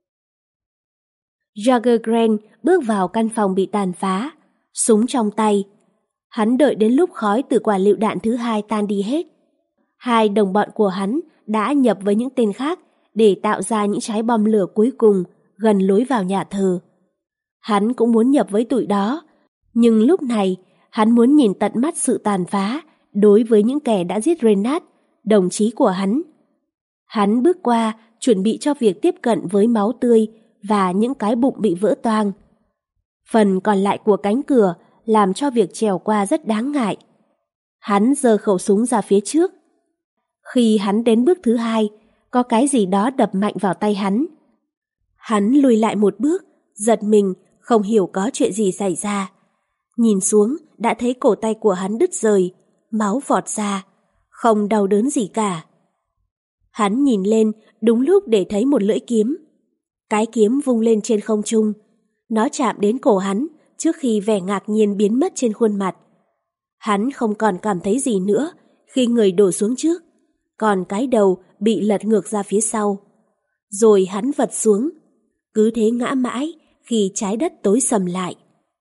Speaker 1: Jagger Grant bước vào căn phòng bị tàn phá, súng trong tay. Hắn đợi đến lúc khói từ quả lựu đạn thứ hai tan đi hết. Hai đồng bọn của hắn đã nhập với những tên khác để tạo ra những trái bom lửa cuối cùng gần lối vào nhà thờ. Hắn cũng muốn nhập với tụi đó, nhưng lúc này hắn muốn nhìn tận mắt sự tàn phá đối với những kẻ đã giết Renard, đồng chí của hắn. Hắn bước qua, chuẩn bị cho việc tiếp cận với máu tươi và những cái bụng bị vỡ toang. Phần còn lại của cánh cửa làm cho việc trèo qua rất đáng ngại. Hắn giơ khẩu súng ra phía trước. Khi hắn đến bước thứ hai, có cái gì đó đập mạnh vào tay hắn. Hắn lùi lại một bước, giật mình, không hiểu có chuyện gì xảy ra. Nhìn xuống, đã thấy cổ tay của hắn đứt rời, máu vọt ra, không đau đớn gì cả. Hắn nhìn lên đúng lúc để thấy một lưỡi kiếm. Cái kiếm vung lên trên không trung. Nó chạm đến cổ hắn trước khi vẻ ngạc nhiên biến mất trên khuôn mặt. Hắn không còn cảm thấy gì nữa khi người đổ xuống trước, còn cái đầu bị lật ngược ra phía sau. Rồi hắn vật xuống, cứ thế ngã mãi khi trái đất tối sầm lại.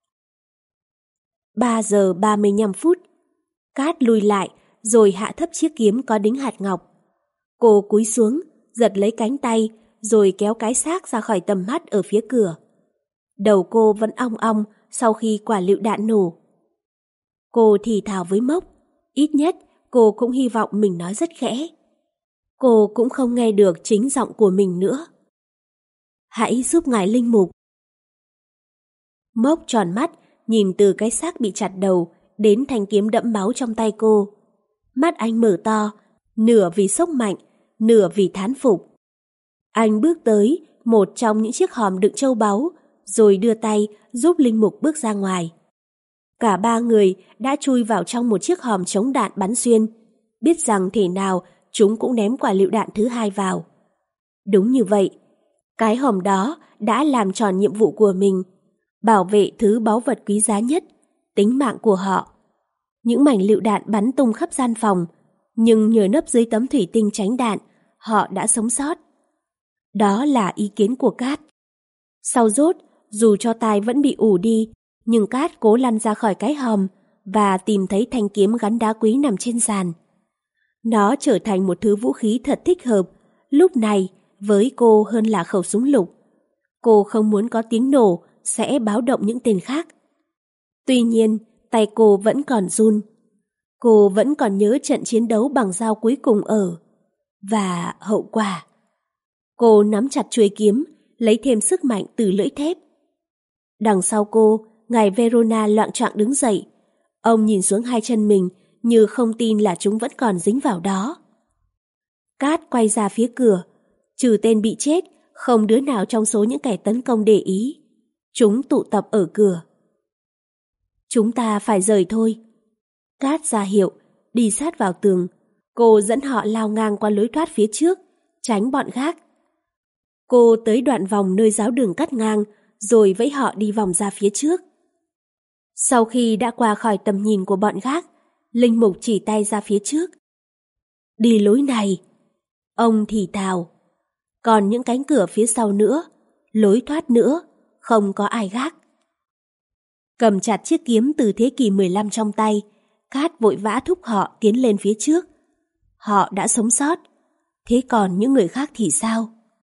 Speaker 1: ba giờ ba mươi lăm phút. Cát lùi lại rồi hạ thấp chiếc kiếm có đính hạt ngọc. Cô cúi xuống, giật lấy cánh tay, rồi kéo cái xác ra khỏi tầm mắt ở phía cửa. Đầu cô vẫn ong ong sau khi quả lựu đạn nổ. Cô thì thào với Mốc, ít nhất cô cũng hy vọng mình nói rất khẽ. Cô cũng không nghe được chính giọng của mình nữa. Hãy giúp ngài linh mục. Mốc tròn mắt, nhìn từ cái xác bị chặt đầu đến thanh kiếm đẫm máu trong tay cô. Mắt anh mở to, nửa vì sốc mạnh, nửa vì thán phục. Anh bước tới một trong những chiếc hòm đựng châu báu, rồi đưa tay giúp linh mục bước ra ngoài. Cả ba người đã chui vào trong một chiếc hòm chống đạn bắn xuyên, biết rằng thể nào chúng cũng ném quả lựu đạn thứ hai vào. Đúng như vậy, cái hòm đó đã làm tròn nhiệm vụ của mình, bảo vệ thứ báu vật quý giá nhất, tính mạng của họ. Những mảnh lựu đạn bắn tung khắp gian phòng, nhưng nhờ nấp dưới tấm thủy tinh tránh đạn, họ đã sống sót. Đó là ý kiến của Cát. Sau rốt, dù cho tai vẫn bị ù đi, nhưng Cát cố lăn ra khỏi cái hòm và tìm thấy thanh kiếm gắn đá quý nằm trên sàn. Nó trở thành một thứ vũ khí thật thích hợp, lúc này với cô hơn là khẩu súng lục. Cô không muốn có tiếng nổ sẽ báo động những tên khác. Tuy nhiên, tay cô vẫn còn run. Cô vẫn còn nhớ trận chiến đấu bằng dao cuối cùng ở. Và hậu quả. Cô nắm chặt chuôi kiếm, lấy thêm sức mạnh từ lưỡi thép. Đằng sau cô, ngài Verona loạng choạng đứng dậy. Ông nhìn xuống hai chân mình như không tin là chúng vẫn còn dính vào đó. Cát quay ra phía cửa, Trừ tên bị chết, không đứa nào trong số những kẻ tấn công để ý. Chúng tụ tập ở cửa. Chúng ta phải rời thôi. Cát ra hiệu, đi sát vào tường. Cô dẫn họ lao ngang qua lối thoát phía trước, tránh bọn gác. Cô tới đoạn vòng nơi giáo đường cắt ngang, rồi vẫy họ đi vòng ra phía trước. Sau khi đã qua khỏi tầm nhìn của bọn gác, linh mục chỉ tay ra phía trước. Đi lối này. Ông thì thào. Còn những cánh cửa phía sau nữa, lối thoát nữa, không có ai gác. Cầm chặt chiếc kiếm từ thế kỷ mười lăm trong tay, Cát vội vã thúc họ tiến lên phía trước. Họ đã sống sót. Thế còn những người khác thì sao?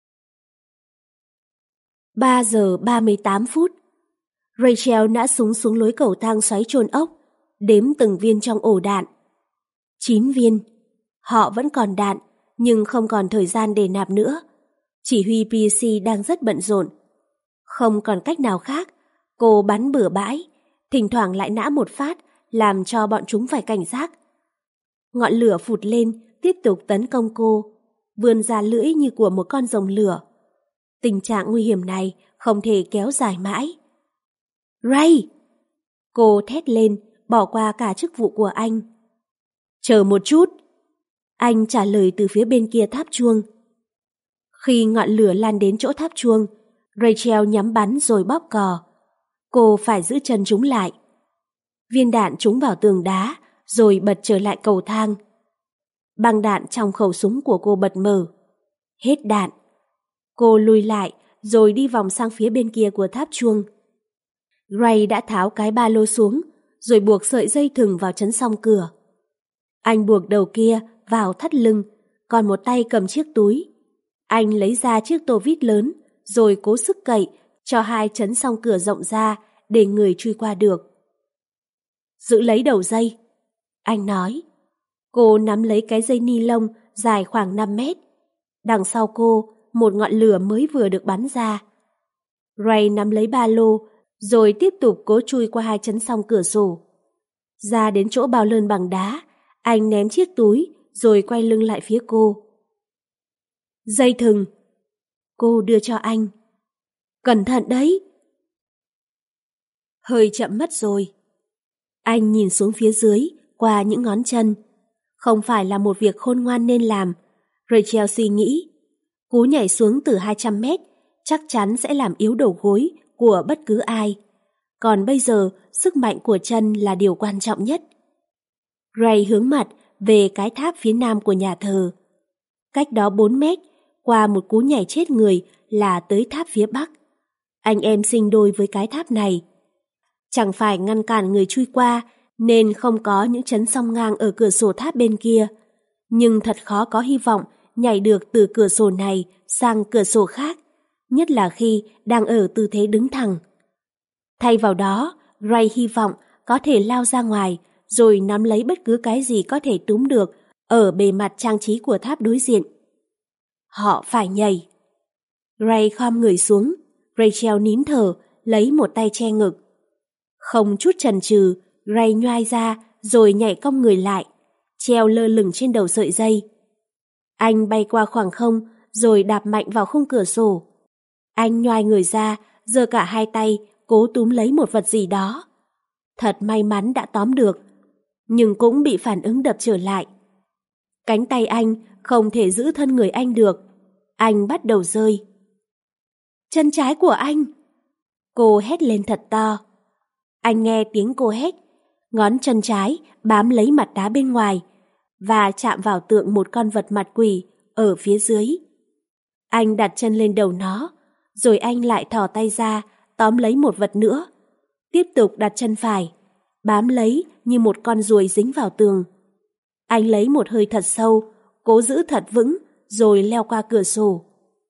Speaker 1: ba giờ ba mươi tám phút. Rachel nã súng xuống lối cầu thang xoáy chôn ốc, đếm từng viên trong ổ đạn. Chín viên. Họ vẫn còn đạn, nhưng không còn thời gian để nạp nữa. Chỉ huy pê xê đang rất bận rộn. Không còn cách nào khác, cô bắn bừa bãi, thỉnh thoảng lại nã một phát, làm cho bọn chúng phải cảnh giác. Ngọn lửa phụt lên, tiếp tục tấn công cô, vươn ra lưỡi như của một con rồng lửa. Tình trạng nguy hiểm này không thể kéo dài mãi. Ray! Cô thét lên, bỏ qua cả chức vụ của anh. Chờ một chút! Anh trả lời từ phía bên kia tháp chuông. Khi ngọn lửa lan đến chỗ tháp chuông, Rachel nhắm bắn rồi bóp cò. Cô phải giữ chân chúng lại. Viên đạn trúng vào tường đá, rồi bật trở lại cầu thang. Băng đạn trong khẩu súng của cô bật mở. Hết đạn. Cô lùi lại, rồi đi vòng sang phía bên kia của tháp chuông. Ray đã tháo cái ba lô xuống, rồi buộc sợi dây thừng vào chấn song cửa. Anh buộc đầu kia vào thắt lưng, còn một tay cầm chiếc túi. Anh lấy ra chiếc tô vít lớn, rồi cố sức cậy cho hai chấn song cửa rộng ra để người chui qua được. Giữ lấy đầu dây, anh nói. Cô nắm lấy cái dây ni lông dài khoảng năm mét. Đằng sau cô, một ngọn lửa mới vừa được bắn ra. Ray nắm lấy ba lô, rồi tiếp tục cố chui qua hai chấn song cửa sổ. Ra đến chỗ bao lơn bằng đá, anh ném chiếc túi, rồi quay lưng lại phía cô. Dây thừng. Cô đưa cho anh. Cẩn thận đấy. Hơi chậm mất rồi. Anh nhìn xuống phía dưới, qua những ngón chân. Không phải là một việc khôn ngoan nên làm, Rachel suy nghĩ. Cú nhảy xuống từ hai trăm mét chắc chắn sẽ làm yếu đầu gối của bất cứ ai. Còn bây giờ, sức mạnh của chân là điều quan trọng nhất. Ray hướng mặt về cái tháp phía nam của nhà thờ. Cách đó bốn mét, qua một cú nhảy chết người là tới tháp phía bắc. Anh em sinh đôi với cái tháp này. Chẳng phải ngăn cản người chui qua nên không có những chấn song ngang ở cửa sổ tháp bên kia. Nhưng thật khó có hy vọng nhảy được từ cửa sổ này sang cửa sổ khác, nhất là khi đang ở tư thế đứng thẳng. Thay vào đó, Ray hy vọng có thể lao ra ngoài rồi nắm lấy bất cứ cái gì có thể túm được ở bề mặt trang trí của tháp đối diện. Họ phải nhảy. Ray khom người xuống, Rachel nín thở, lấy một tay che ngực. Không chút chần chừ, Ray nhoai ra rồi nhảy cong người lại, treo lơ lửng trên đầu sợi dây. Anh bay qua khoảng không rồi đạp mạnh vào khung cửa sổ. Anh nhoai người ra, giơ cả hai tay, cố túm lấy một vật gì đó. Thật may mắn đã tóm được, nhưng cũng bị phản ứng đập trở lại. Cánh tay anh không thể giữ thân người anh được. Anh bắt đầu rơi. Chân trái của anh! Cô hét lên thật to. Anh nghe tiếng cô hét. Ngón chân trái bám lấy mặt đá bên ngoài và chạm vào tượng một con vật mặt quỷ ở phía dưới. Anh đặt chân lên đầu nó, rồi anh lại thò tay ra tóm lấy một vật nữa. Tiếp tục đặt chân phải, bám lấy như một con ruồi dính vào tường. Anh lấy một hơi thật sâu, cố giữ thật vững, rồi leo qua cửa sổ.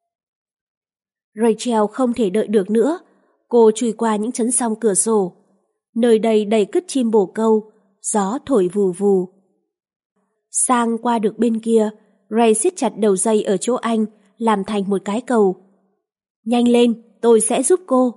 Speaker 1: Rachel không thể đợi được nữa. Cô chui qua những chấn song cửa sổ. Nơi đây đầy cứt chim bồ câu, gió thổi vù vù. Sang qua được bên kia, Ray siết chặt đầu dây ở chỗ anh, làm thành một cái cầu. Nhanh lên, tôi sẽ giúp cô.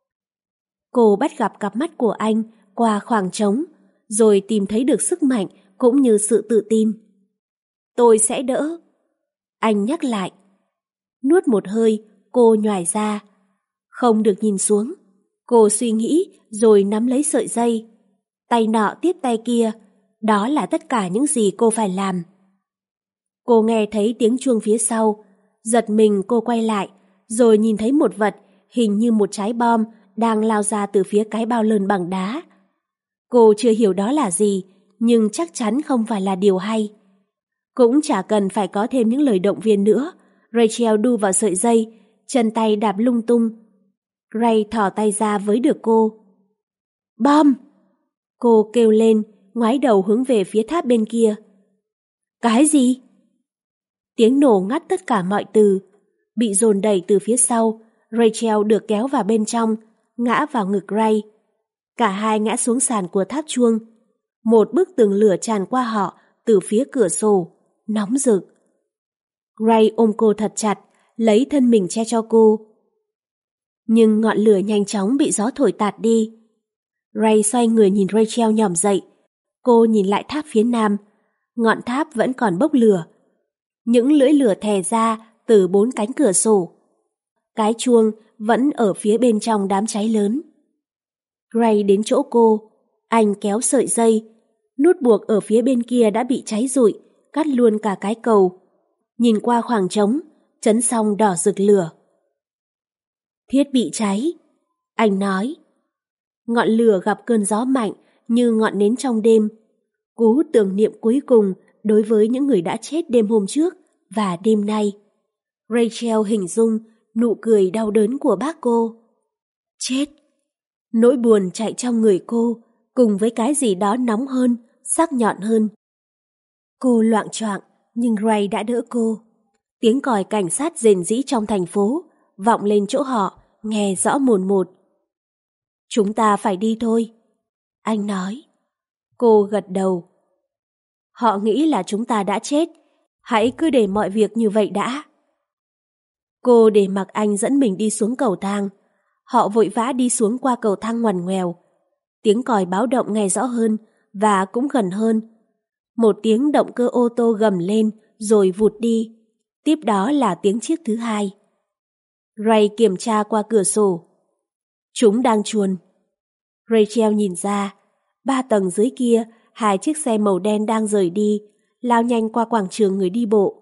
Speaker 1: Cô bắt gặp cặp mắt của anh qua khoảng trống, rồi tìm thấy được sức mạnh cũng như sự tự tin. Tôi sẽ đỡ. Anh nhắc lại. Nuốt một hơi, cô nhoài ra. Không được nhìn xuống. Cô suy nghĩ rồi nắm lấy sợi dây. Tay nọ tiếp tay kia, đó là tất cả những gì cô phải làm. Cô nghe thấy tiếng chuông phía sau, giật mình cô quay lại, rồi nhìn thấy một vật hình như một trái bom đang lao ra từ phía cái bao lớn bằng đá. Cô chưa hiểu đó là gì, nhưng chắc chắn không phải là điều hay. Cũng chả cần phải có thêm những lời động viên nữa. Rachel đu vào sợi dây, chân tay đạp lung tung. Ray thò tay ra với được cô. Bom! Cô kêu lên, ngoái đầu hướng về phía tháp bên kia. Cái gì? Tiếng nổ ngắt tất cả mọi từ. Bị dồn đẩy từ phía sau, Rachel được kéo vào bên trong, ngã vào ngực Ray. Cả hai ngã xuống sàn của tháp chuông. Một bức tường lửa tràn qua họ từ phía cửa sổ, nóng rực. Ray ôm cô thật chặt, lấy thân mình che cho cô. Nhưng ngọn lửa nhanh chóng bị gió thổi tạt đi. Ray xoay người nhìn Rachel nhỏm dậy. Cô nhìn lại tháp phía nam. Ngọn tháp vẫn còn bốc lửa. Những lưỡi lửa thè ra từ bốn cánh cửa sổ. Cái chuông vẫn ở phía bên trong đám cháy lớn. Ray đến chỗ cô. Anh kéo sợi dây. Nút buộc ở phía bên kia đã bị cháy rụi, cắt luôn cả cái cầu. Nhìn qua khoảng trống, chấn xong đỏ rực lửa. Thiết bị cháy, anh nói. Ngọn lửa gặp cơn gió mạnh như ngọn nến trong đêm. Cú tưởng niệm cuối cùng đối với những người đã chết đêm hôm trước và đêm nay. Rachel hình dung nụ cười đau đớn của bác cô. Chết! Nỗi buồn chạy trong người cô cùng với cái gì đó nóng hơn, sắc nhọn hơn. Cô loạng choạng, nhưng Ray đã đỡ cô. Tiếng còi cảnh sát rền rĩ trong thành phố vọng lên chỗ họ, nghe rõ mồn một. Chúng ta phải đi thôi, anh nói. Cô gật đầu. Họ nghĩ là chúng ta đã chết, hãy cứ để mọi việc như vậy đã. Cô để mặc anh dẫn mình đi xuống cầu thang. Họ vội vã đi xuống qua cầu thang ngoằn ngoèo. Tiếng còi báo động nghe rõ hơn và cũng gần hơn. Một tiếng động cơ ô tô gầm lên rồi vụt đi. Tiếp đó là tiếng chiếc thứ hai. Ray kiểm tra qua cửa sổ. Chúng đang chuồn. Rachel nhìn ra, ba tầng dưới kia, hai chiếc xe màu đen đang rời đi, lao nhanh qua quảng trường người đi bộ.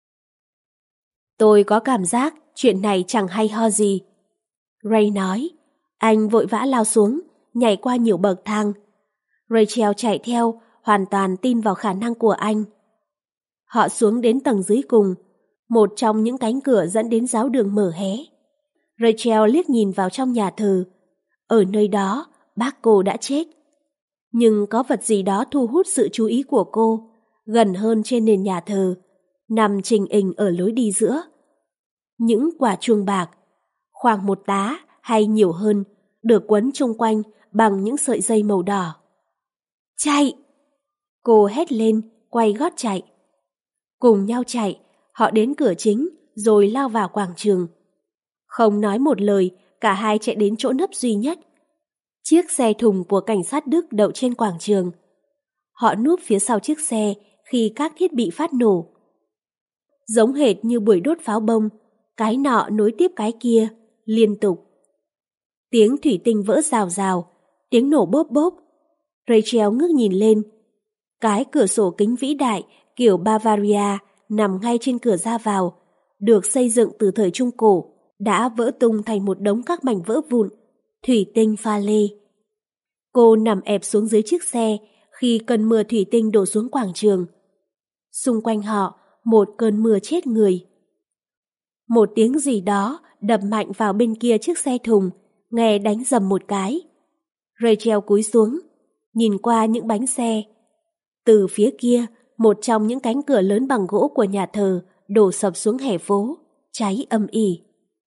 Speaker 1: Tôi có cảm giác chuyện này chẳng hay ho gì. Ray nói. Anh vội vã lao xuống, nhảy qua nhiều bậc thang. Rachel chạy theo, hoàn toàn tin vào khả năng của anh. Họ xuống đến tầng dưới cùng, một trong những cánh cửa dẫn đến giáo đường mở hé. Rachel liếc nhìn vào trong nhà thờ. Ở nơi đó, bác cô đã chết. Nhưng có vật gì đó thu hút sự chú ý của cô, gần hơn trên nền nhà thờ, nằm trình hình ở lối đi giữa. Những quả chuông bạc, khoảng một tá hay nhiều hơn, được quấn chung quanh bằng những sợi dây màu đỏ. Chạy! Cô hét lên, quay gót chạy. Cùng nhau chạy, họ đến cửa chính rồi lao vào quảng trường. Không nói một lời, cả hai chạy đến chỗ nấp duy nhất. Chiếc xe thùng của cảnh sát Đức đậu trên quảng trường. Họ núp phía sau chiếc xe khi các thiết bị phát nổ. Giống hệt như buổi đốt pháo bông, cái nọ nối tiếp cái kia, liên tục. Tiếng thủy tinh vỡ rào rào, tiếng nổ bốp bốp. Rachel ngước nhìn lên. Cái cửa sổ kính vĩ đại kiểu Bavaria nằm ngay trên cửa ra vào, được xây dựng từ thời Trung Cổ, đã vỡ tung thành một đống các mảnh vỡ vụn, thủy tinh pha lê. Cô nằm ẹp xuống dưới chiếc xe khi cơn mưa thủy tinh đổ xuống quảng trường. Xung quanh họ, một cơn mưa chết người. Một tiếng gì đó đập mạnh vào bên kia chiếc xe thùng, nghe đánh dầm một cái. Rachel cúi xuống, nhìn qua những bánh xe. Từ phía kia, một trong những cánh cửa lớn bằng gỗ của nhà thờ đổ sập xuống hè phố, cháy âm ỉ.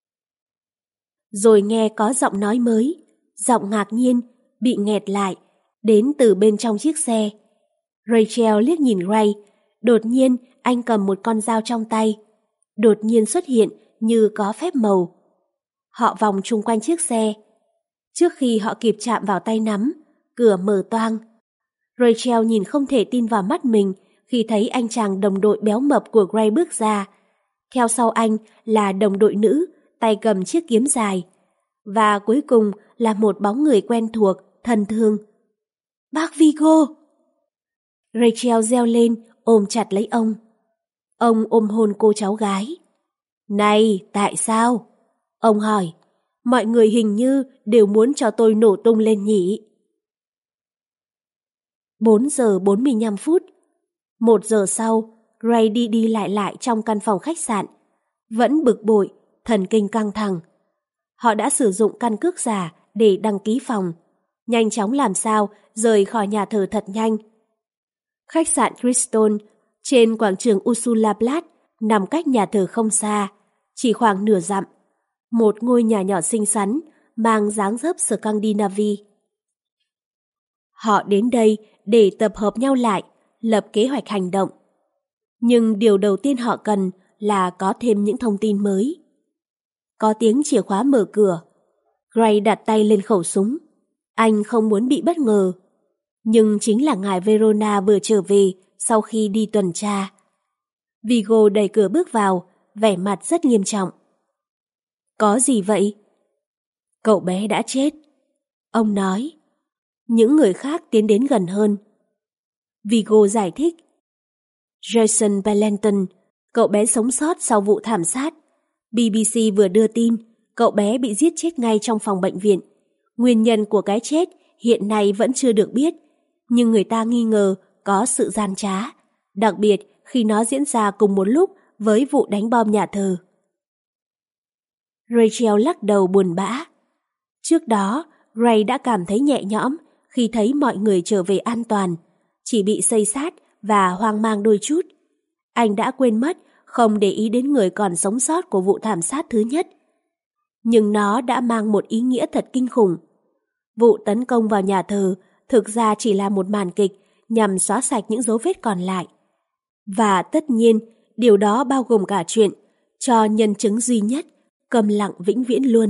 Speaker 1: Rồi nghe có giọng nói mới, giọng ngạc nhiên, bị nghẹt lại, đến từ bên trong chiếc xe. Rachel liếc nhìn Ray, đột nhiên anh cầm một con dao trong tay. Đột nhiên xuất hiện như có phép màu. Họ vòng chung quanh chiếc xe. Trước khi họ kịp chạm vào tay nắm, cửa mở toang. Rachel nhìn không thể tin vào mắt mình khi thấy anh chàng đồng đội béo mập của Ray bước ra. Theo sau anh là đồng đội nữ, tay cầm chiếc kiếm dài. Và cuối cùng là một bóng người quen thuộc, thân thương. Bác Vigo! Rachel reo lên, ôm chặt lấy ông. Ông ôm hôn cô cháu gái. Này, tại sao? Ông hỏi. Mọi người hình như đều muốn cho tôi nổ tung lên nhỉ? bốn giờ bốn mươi lăm phút. Một giờ sau, Gray đi đi lại lại trong căn phòng khách sạn. Vẫn bực bội, thần kinh căng thẳng. Họ đã sử dụng căn cước giả để đăng ký phòng. Nhanh chóng làm sao rời khỏi nhà thờ thật nhanh. Khách sạn Crystal trên quảng trường Ursula Platz nằm cách nhà thờ không xa, chỉ khoảng nửa dặm. Một ngôi nhà nhỏ xinh xắn, mang dáng dấp Scandinavia. Họ đến đây để tập hợp nhau lại, lập kế hoạch hành động. Nhưng điều đầu tiên họ cần là có thêm những thông tin mới. Có tiếng chìa khóa mở cửa. Gray đặt tay lên khẩu súng. Anh không muốn bị bất ngờ. Nhưng chính là ngài Verona vừa trở về sau khi đi tuần tra. Vigo đẩy cửa bước vào, vẻ mặt rất nghiêm trọng. Có gì vậy? Cậu bé đã chết. Ông nói. Những người khác tiến đến gần hơn. Vigo giải thích. Jason Valentin, cậu bé sống sót sau vụ thảm sát. bê bê xê vừa đưa tin, cậu bé bị giết chết ngay trong phòng bệnh viện. Nguyên nhân của cái chết hiện nay vẫn chưa được biết, nhưng người ta nghi ngờ có sự gian trá, đặc biệt khi nó diễn ra cùng một lúc với vụ đánh bom nhà thờ. Rachel lắc đầu buồn bã. Trước đó, Gray đã cảm thấy nhẹ nhõm khi thấy mọi người trở về an toàn, chỉ bị xây xát và hoang mang đôi chút. Anh đã quên mất không để ý đến người còn sống sót của vụ thảm sát thứ nhất. Nhưng nó đã mang một ý nghĩa thật kinh khủng. Vụ tấn công vào nhà thờ thực ra chỉ là một màn kịch nhằm xóa sạch những dấu vết còn lại. Và tất nhiên, điều đó bao gồm cả chuyện cho nhân chứng duy nhất câm lặng vĩnh viễn luôn.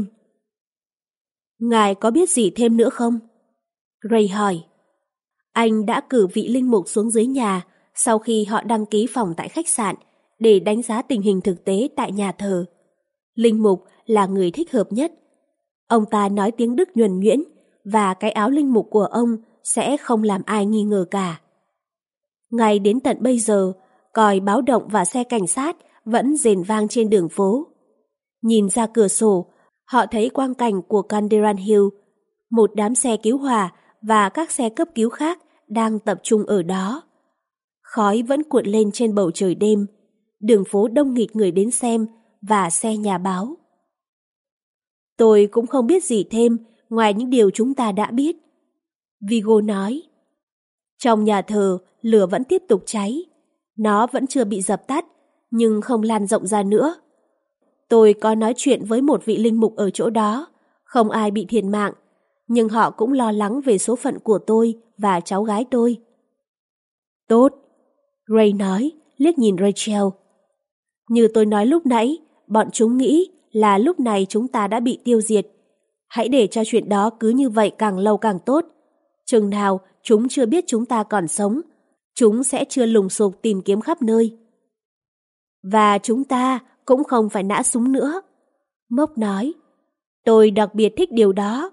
Speaker 1: Ngài có biết gì thêm nữa không? Gray hỏi. Anh đã cử vị linh mục xuống dưới nhà sau khi họ đăng ký phòng tại khách sạn để đánh giá tình hình thực tế tại nhà thờ. Linh mục là người thích hợp nhất. Ông ta nói tiếng Đức nhuần nhuyễn và cái áo linh mục của ông sẽ không làm ai nghi ngờ cả. Ngay đến tận bây giờ, còi báo động và xe cảnh sát vẫn rền vang trên đường phố. Nhìn ra cửa sổ, họ thấy quang cảnh của Calderon Hill, một đám xe cứu hỏa và các xe cấp cứu khác đang tập trung ở đó. Khói vẫn cuộn lên trên bầu trời đêm, đường phố đông nghịt người đến xem và xe nhà báo. Tôi cũng không biết gì thêm ngoài những điều chúng ta đã biết. Vigo nói. Trong nhà thờ, lửa vẫn tiếp tục cháy. Nó vẫn chưa bị dập tắt, nhưng không lan rộng ra nữa. Tôi có nói chuyện với một vị linh mục ở chỗ đó, không ai bị thiệt mạng, nhưng họ cũng lo lắng về số phận của tôi và cháu gái tôi. Tốt, Gray nói, liếc nhìn Rachel. Như tôi nói lúc nãy, bọn chúng nghĩ là lúc này chúng ta đã bị tiêu diệt. Hãy để cho chuyện đó cứ như vậy càng lâu càng tốt. Chừng nào chúng chưa biết chúng ta còn sống, chúng sẽ chưa lùng sục tìm kiếm khắp nơi. Và chúng ta cũng không phải nã súng nữa. Mốc nói. Tôi đặc biệt thích điều đó.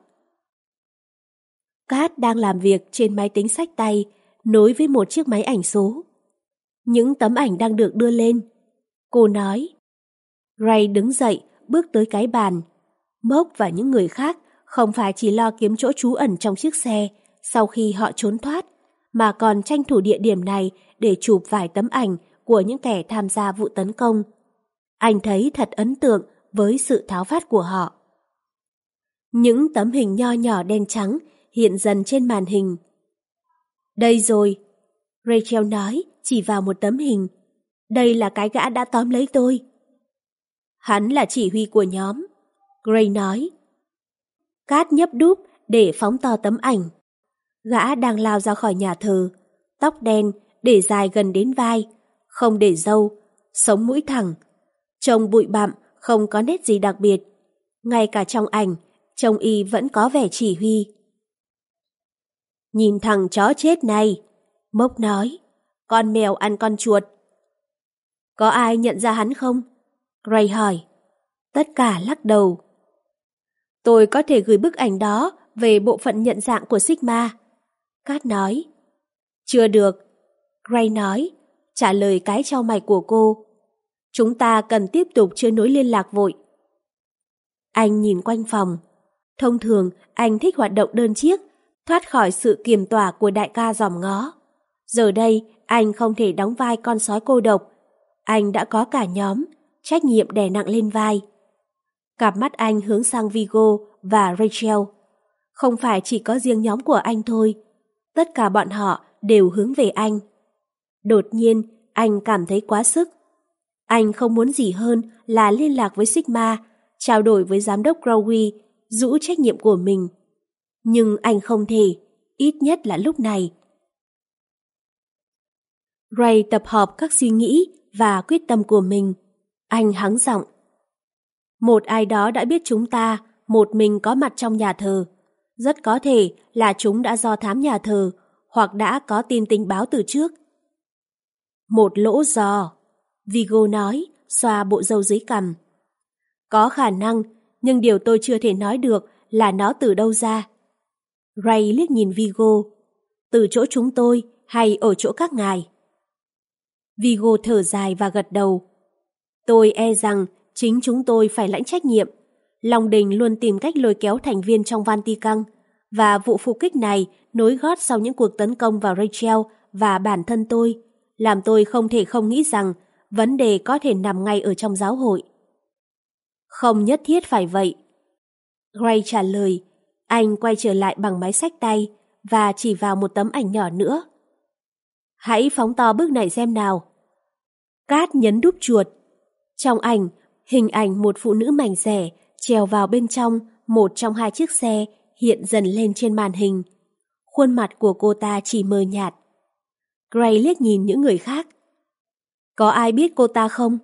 Speaker 1: Kat đang làm việc trên máy tính xách tay, nối với một chiếc máy ảnh số. Những tấm ảnh đang được đưa lên. Cô nói. Gray đứng dậy, bước tới cái bàn. Mốc và những người khác không phải chỉ lo kiếm chỗ trú ẩn trong chiếc xe sau khi họ trốn thoát, mà còn tranh thủ địa điểm này để chụp vài tấm ảnh của những kẻ tham gia vụ tấn công. Anh thấy thật ấn tượng với sự tháo vát của họ. Những tấm hình nho nhỏ đen trắng hiện dần trên màn hình. Đây rồi, Rachel nói, chỉ vào một tấm hình. Đây là cái gã đã tóm lấy tôi. Hắn là chỉ huy của nhóm, Gray nói. Kat nhấp đúp để phóng to tấm ảnh. Gã đang lao ra khỏi nhà thờ, tóc đen, để dài gần đến vai, không để râu, sống mũi thẳng. Trông bụi bặm, không có nét gì đặc biệt. Ngay cả trong ảnh, trông y vẫn có vẻ chỉ huy. Nhìn thằng chó chết này, Mốc nói, con mèo ăn con chuột. Có ai nhận ra hắn không? Gray hỏi. Tất cả lắc đầu. Tôi có thể gửi bức ảnh đó về bộ phận nhận dạng của Sigma. Kat nói. Chưa được. Gray nói, trả lời cái chau mày của cô. Chúng ta cần tiếp tục chưa nối liên lạc vội. Anh nhìn quanh phòng. Thông thường, anh thích hoạt động đơn chiếc, thoát khỏi sự kiềm tỏa của đại ca dòm ngó. Giờ đây, anh không thể đóng vai con sói cô độc. Anh đã có cả nhóm, trách nhiệm đè nặng lên vai. Cặp mắt anh hướng sang Vigo và Rachel. Không phải chỉ có riêng nhóm của anh thôi. Tất cả bọn họ đều hướng về anh. Đột nhiên, anh cảm thấy quá sức. Anh không muốn gì hơn là liên lạc với Sigma, trao đổi với giám đốc Crowley, rũ trách nhiệm của mình. Nhưng anh không thể, ít nhất là lúc này. Ray tập hợp các suy nghĩ và quyết tâm của mình. Anh hắng giọng. Một ai đó đã biết chúng ta, một mình có mặt trong nhà thờ. Rất có thể là chúng đã do thám nhà thờ, hoặc đã có tin tình báo từ trước. Một lỗ giò, Vigo nói, xoa bộ râu dưới cằm. Có khả năng, nhưng điều tôi chưa thể nói được là nó từ đâu ra. Ray liếc nhìn Vigo. Từ chỗ chúng tôi hay ở chỗ các ngài? Vigo thở dài và gật đầu. Tôi e rằng chính chúng tôi phải lãnh trách nhiệm. Long Đình luôn tìm cách lôi kéo thành viên trong Vatican, và vụ phục kích này nối gót sau những cuộc tấn công vào Rachel và bản thân tôi, làm tôi không thể không nghĩ rằng vấn đề có thể nằm ngay ở trong giáo hội. Không nhất thiết phải vậy. Gray trả lời. Anh quay trở lại bằng máy xách tay và chỉ vào một tấm ảnh nhỏ nữa. Hãy phóng to bức này xem nào. Kat nhấn đúp chuột. Trong ảnh, hình ảnh một phụ nữ mảnh rẻ trèo vào bên trong một trong hai chiếc xe hiện dần lên trên màn hình. Khuôn mặt của cô ta chỉ mờ nhạt. Gray liếc nhìn những người khác. Có ai biết cô ta không?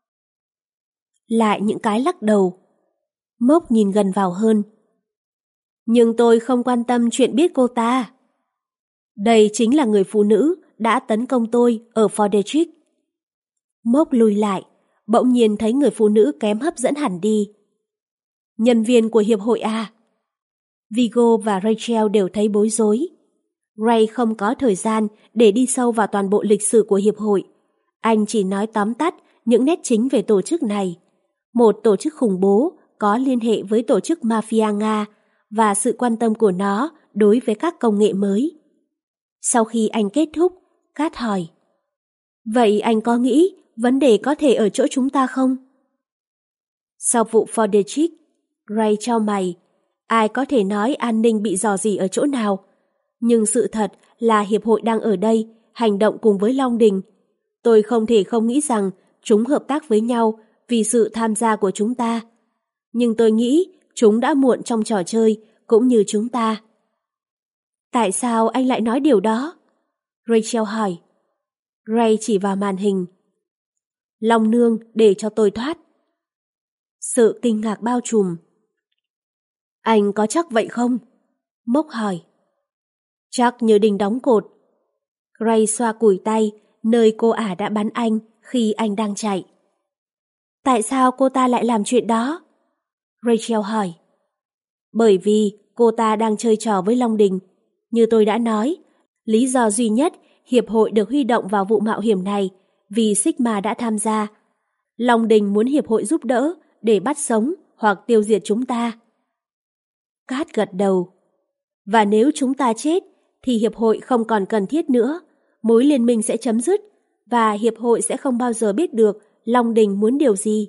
Speaker 1: Lại những cái lắc đầu. Mốc nhìn gần vào hơn. Nhưng tôi không quan tâm chuyện biết cô ta. Đây chính là người phụ nữ đã tấn công tôi ở Fordetich. Mốc lùi lại, bỗng nhiên thấy người phụ nữ kém hấp dẫn hẳn đi. Nhân viên của hiệp hội à? Vigo và Rachel đều thấy bối rối. Ray không có thời gian để đi sâu vào toàn bộ lịch sử của hiệp hội. Anh chỉ nói tóm tắt những nét chính về tổ chức này. Một tổ chức khủng bố có liên hệ với tổ chức Mafia Nga và sự quan tâm của nó đối với các công nghệ mới. Sau khi anh kết thúc, Kat hỏi. Vậy anh có nghĩ vấn đề có thể ở chỗ chúng ta không? Sau vụ Fordetich, Ray chau mày. Ai có thể nói an ninh bị rò rỉ ở chỗ nào? Nhưng sự thật là hiệp hội đang ở đây, hành động cùng với Long Đình. Tôi không thể không nghĩ rằng chúng hợp tác với nhau vì sự tham gia của chúng ta. Nhưng tôi nghĩ chúng đã muộn trong trò chơi, cũng như chúng ta. Tại sao anh lại nói điều đó? Rachel hỏi. Ray chỉ vào màn hình. Long nương để cho tôi thoát. Sự kinh ngạc bao trùm. Anh có chắc vậy không? Mốc hỏi. Chắc như đinh đóng cột. Ray xoa cùi tay, nơi cô ả đã bắn anh khi anh đang chạy. Tại sao cô ta lại làm chuyện đó? Rachel hỏi. Bởi vì cô ta đang chơi trò với Long Đình. Như tôi đã nói, lý do duy nhất hiệp hội được huy động vào vụ mạo hiểm này vì Sigma đã tham gia. Long Đình muốn hiệp hội giúp đỡ để bắt sống hoặc tiêu diệt chúng ta. Kat gật đầu. Và nếu chúng ta chết thì hiệp hội không còn cần thiết nữa, mối liên minh sẽ chấm dứt và hiệp hội sẽ không bao giờ biết được Long Đình muốn điều gì.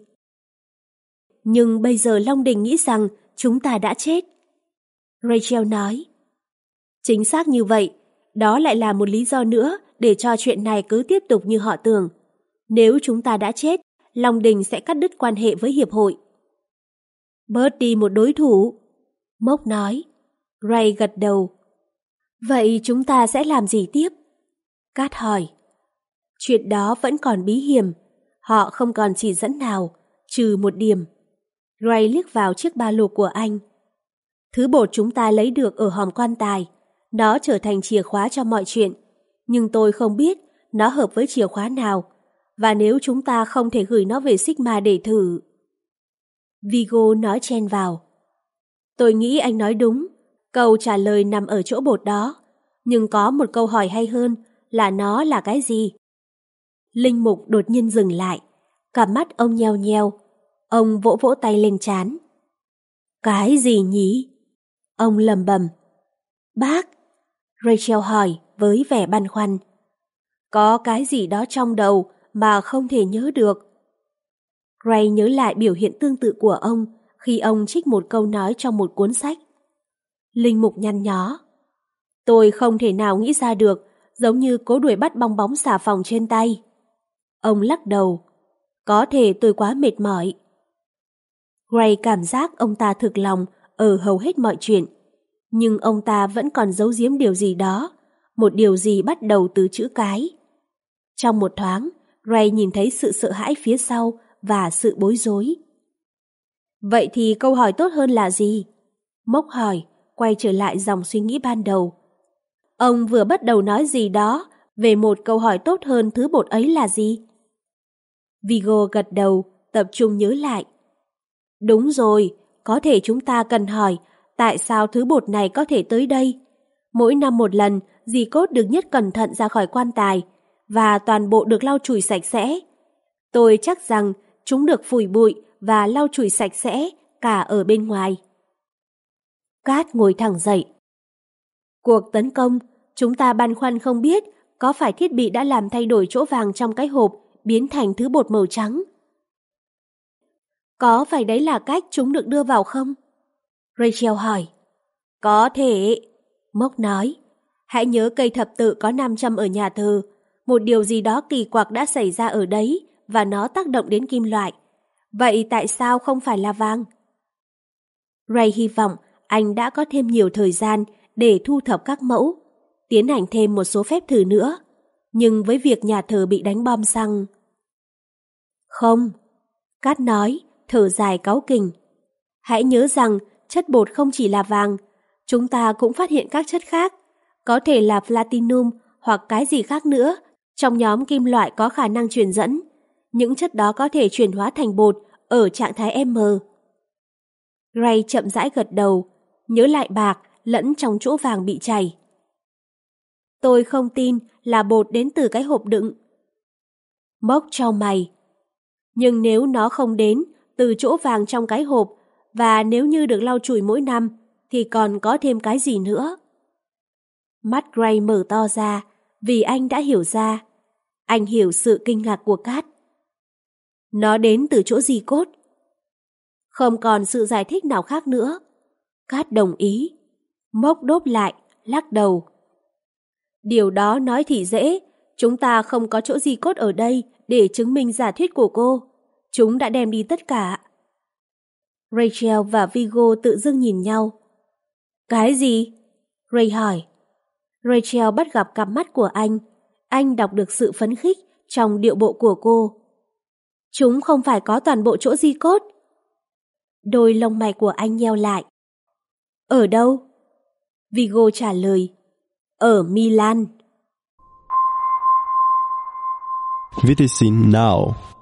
Speaker 1: Nhưng bây giờ Long Đình nghĩ rằng chúng ta đã chết. Rachel nói. Chính xác như vậy, đó lại là một lý do nữa để cho chuyện này cứ tiếp tục như họ tưởng. Nếu chúng ta đã chết, Long Đình sẽ cắt đứt quan hệ với hiệp hội. Bớt đi một đối thủ. Mốc nói. Ray gật đầu. Vậy chúng ta sẽ làm gì tiếp? Kat hỏi. Chuyện đó vẫn còn bí hiểm. Họ không còn chỉ dẫn nào, trừ một điểm. Ray liếc vào chiếc ba lô của anh. Thứ bột chúng ta lấy được ở hòm quan tài. Nó trở thành chìa khóa cho mọi chuyện. Nhưng tôi không biết nó hợp với chìa khóa nào. và nếu chúng ta không thể gửi nó về Sigma để thử... Vigo nói chen vào. Tôi nghĩ anh nói đúng, câu trả lời nằm ở chỗ bột đó. Nhưng có một câu hỏi hay hơn là nó là cái gì? Linh Mục đột nhiên dừng lại, cả mắt ông nheo nheo. Ông vỗ vỗ tay lên trán. Cái gì nhỉ? Ông lầm bầm. Bác? Rachel hỏi với vẻ băn khoăn. Có cái gì đó trong đầu mà không thể nhớ được. Gray nhớ lại biểu hiện tương tự của ông khi ông trích một câu nói trong một cuốn sách. Linh Mục nhăn nhó. Tôi không thể nào nghĩ ra được, giống như cố đuổi bắt bong bóng xà phòng trên tay. Ông lắc đầu. Có thể tôi quá mệt mỏi. Gray cảm giác ông ta thực lòng ở hầu hết mọi chuyện, nhưng ông ta vẫn còn giấu giếm điều gì đó, một điều gì bắt đầu từ chữ cái. Trong một thoáng, Gray nhìn thấy sự sợ hãi phía sau và sự bối rối. Vậy thì câu hỏi tốt hơn là gì? Mốc hỏi, quay trở lại dòng suy nghĩ ban đầu. Ông vừa bắt đầu nói gì đó về một câu hỏi tốt hơn thứ bột ấy là gì? Vigo gật đầu, tập trung nhớ lại. Đúng rồi, có thể chúng ta cần hỏi tại sao thứ bột này có thể tới đây. Mỗi năm một lần, dì cốt được nhất cẩn thận ra khỏi quan tài và toàn bộ được lau chùi sạch sẽ. Tôi chắc rằng chúng được phủi bụi và lau chùi sạch sẽ cả ở bên ngoài. Cát ngồi thẳng dậy. Cuộc tấn công, chúng ta băn khoăn không biết có phải thiết bị đã làm thay đổi chỗ vàng trong cái hộp biến thành thứ bột màu trắng. Có phải đấy là cách chúng được đưa vào không? Rachel hỏi. Có thể. Mốc nói. Hãy nhớ cây thập tự có nam châm ở nhà thờ. Một điều gì đó kỳ quặc đã xảy ra ở đấy và nó tác động đến kim loại. Vậy tại sao không phải là vàng? Ray hy vọng anh đã có thêm nhiều thời gian để thu thập các mẫu, tiến hành thêm một số phép thử nữa. Nhưng với việc nhà thờ bị đánh bom xăng... Không, Cát nói, thở dài cáu kỉnh. Hãy nhớ rằng chất bột không chỉ là vàng, chúng ta cũng phát hiện các chất khác, có thể là platinum hoặc cái gì khác nữa, trong nhóm kim loại có khả năng truyền dẫn. Những chất đó có thể chuyển hóa thành bột ở trạng thái M. Gray chậm rãi gật đầu, nhớ lại bạc lẫn trong chỗ vàng bị chảy. Tôi không tin là bột đến từ cái hộp đựng. Mốc chau mày. Nhưng nếu nó không đến từ chỗ vàng trong cái hộp, và nếu như được lau chùi mỗi năm, thì còn có thêm cái gì nữa? Mắt Gray mở to ra, vì anh đã hiểu ra. Anh hiểu sự kinh ngạc của Cát. Nó đến từ chỗ gì cốt? Không còn sự giải thích nào khác nữa. Cát đồng ý. Mốc đốp lại, lắc đầu. Điều đó nói thì dễ, chúng ta không có chỗ gì cốt ở đây để chứng minh giả thuyết của cô. Chúng đã đem đi tất cả. Rachel và Vigo tự dưng nhìn nhau. Cái gì? Ray hỏi. Rachel bắt gặp cặp mắt của anh. Anh đọc được sự phấn khích trong điệu bộ của cô. Chúng không phải có toàn bộ chỗ di cốt. Đôi lông mày của anh nheo lại. Ở đâu? Vigo trả lời. Ở Milan.
Speaker 2: vê tê xê Now.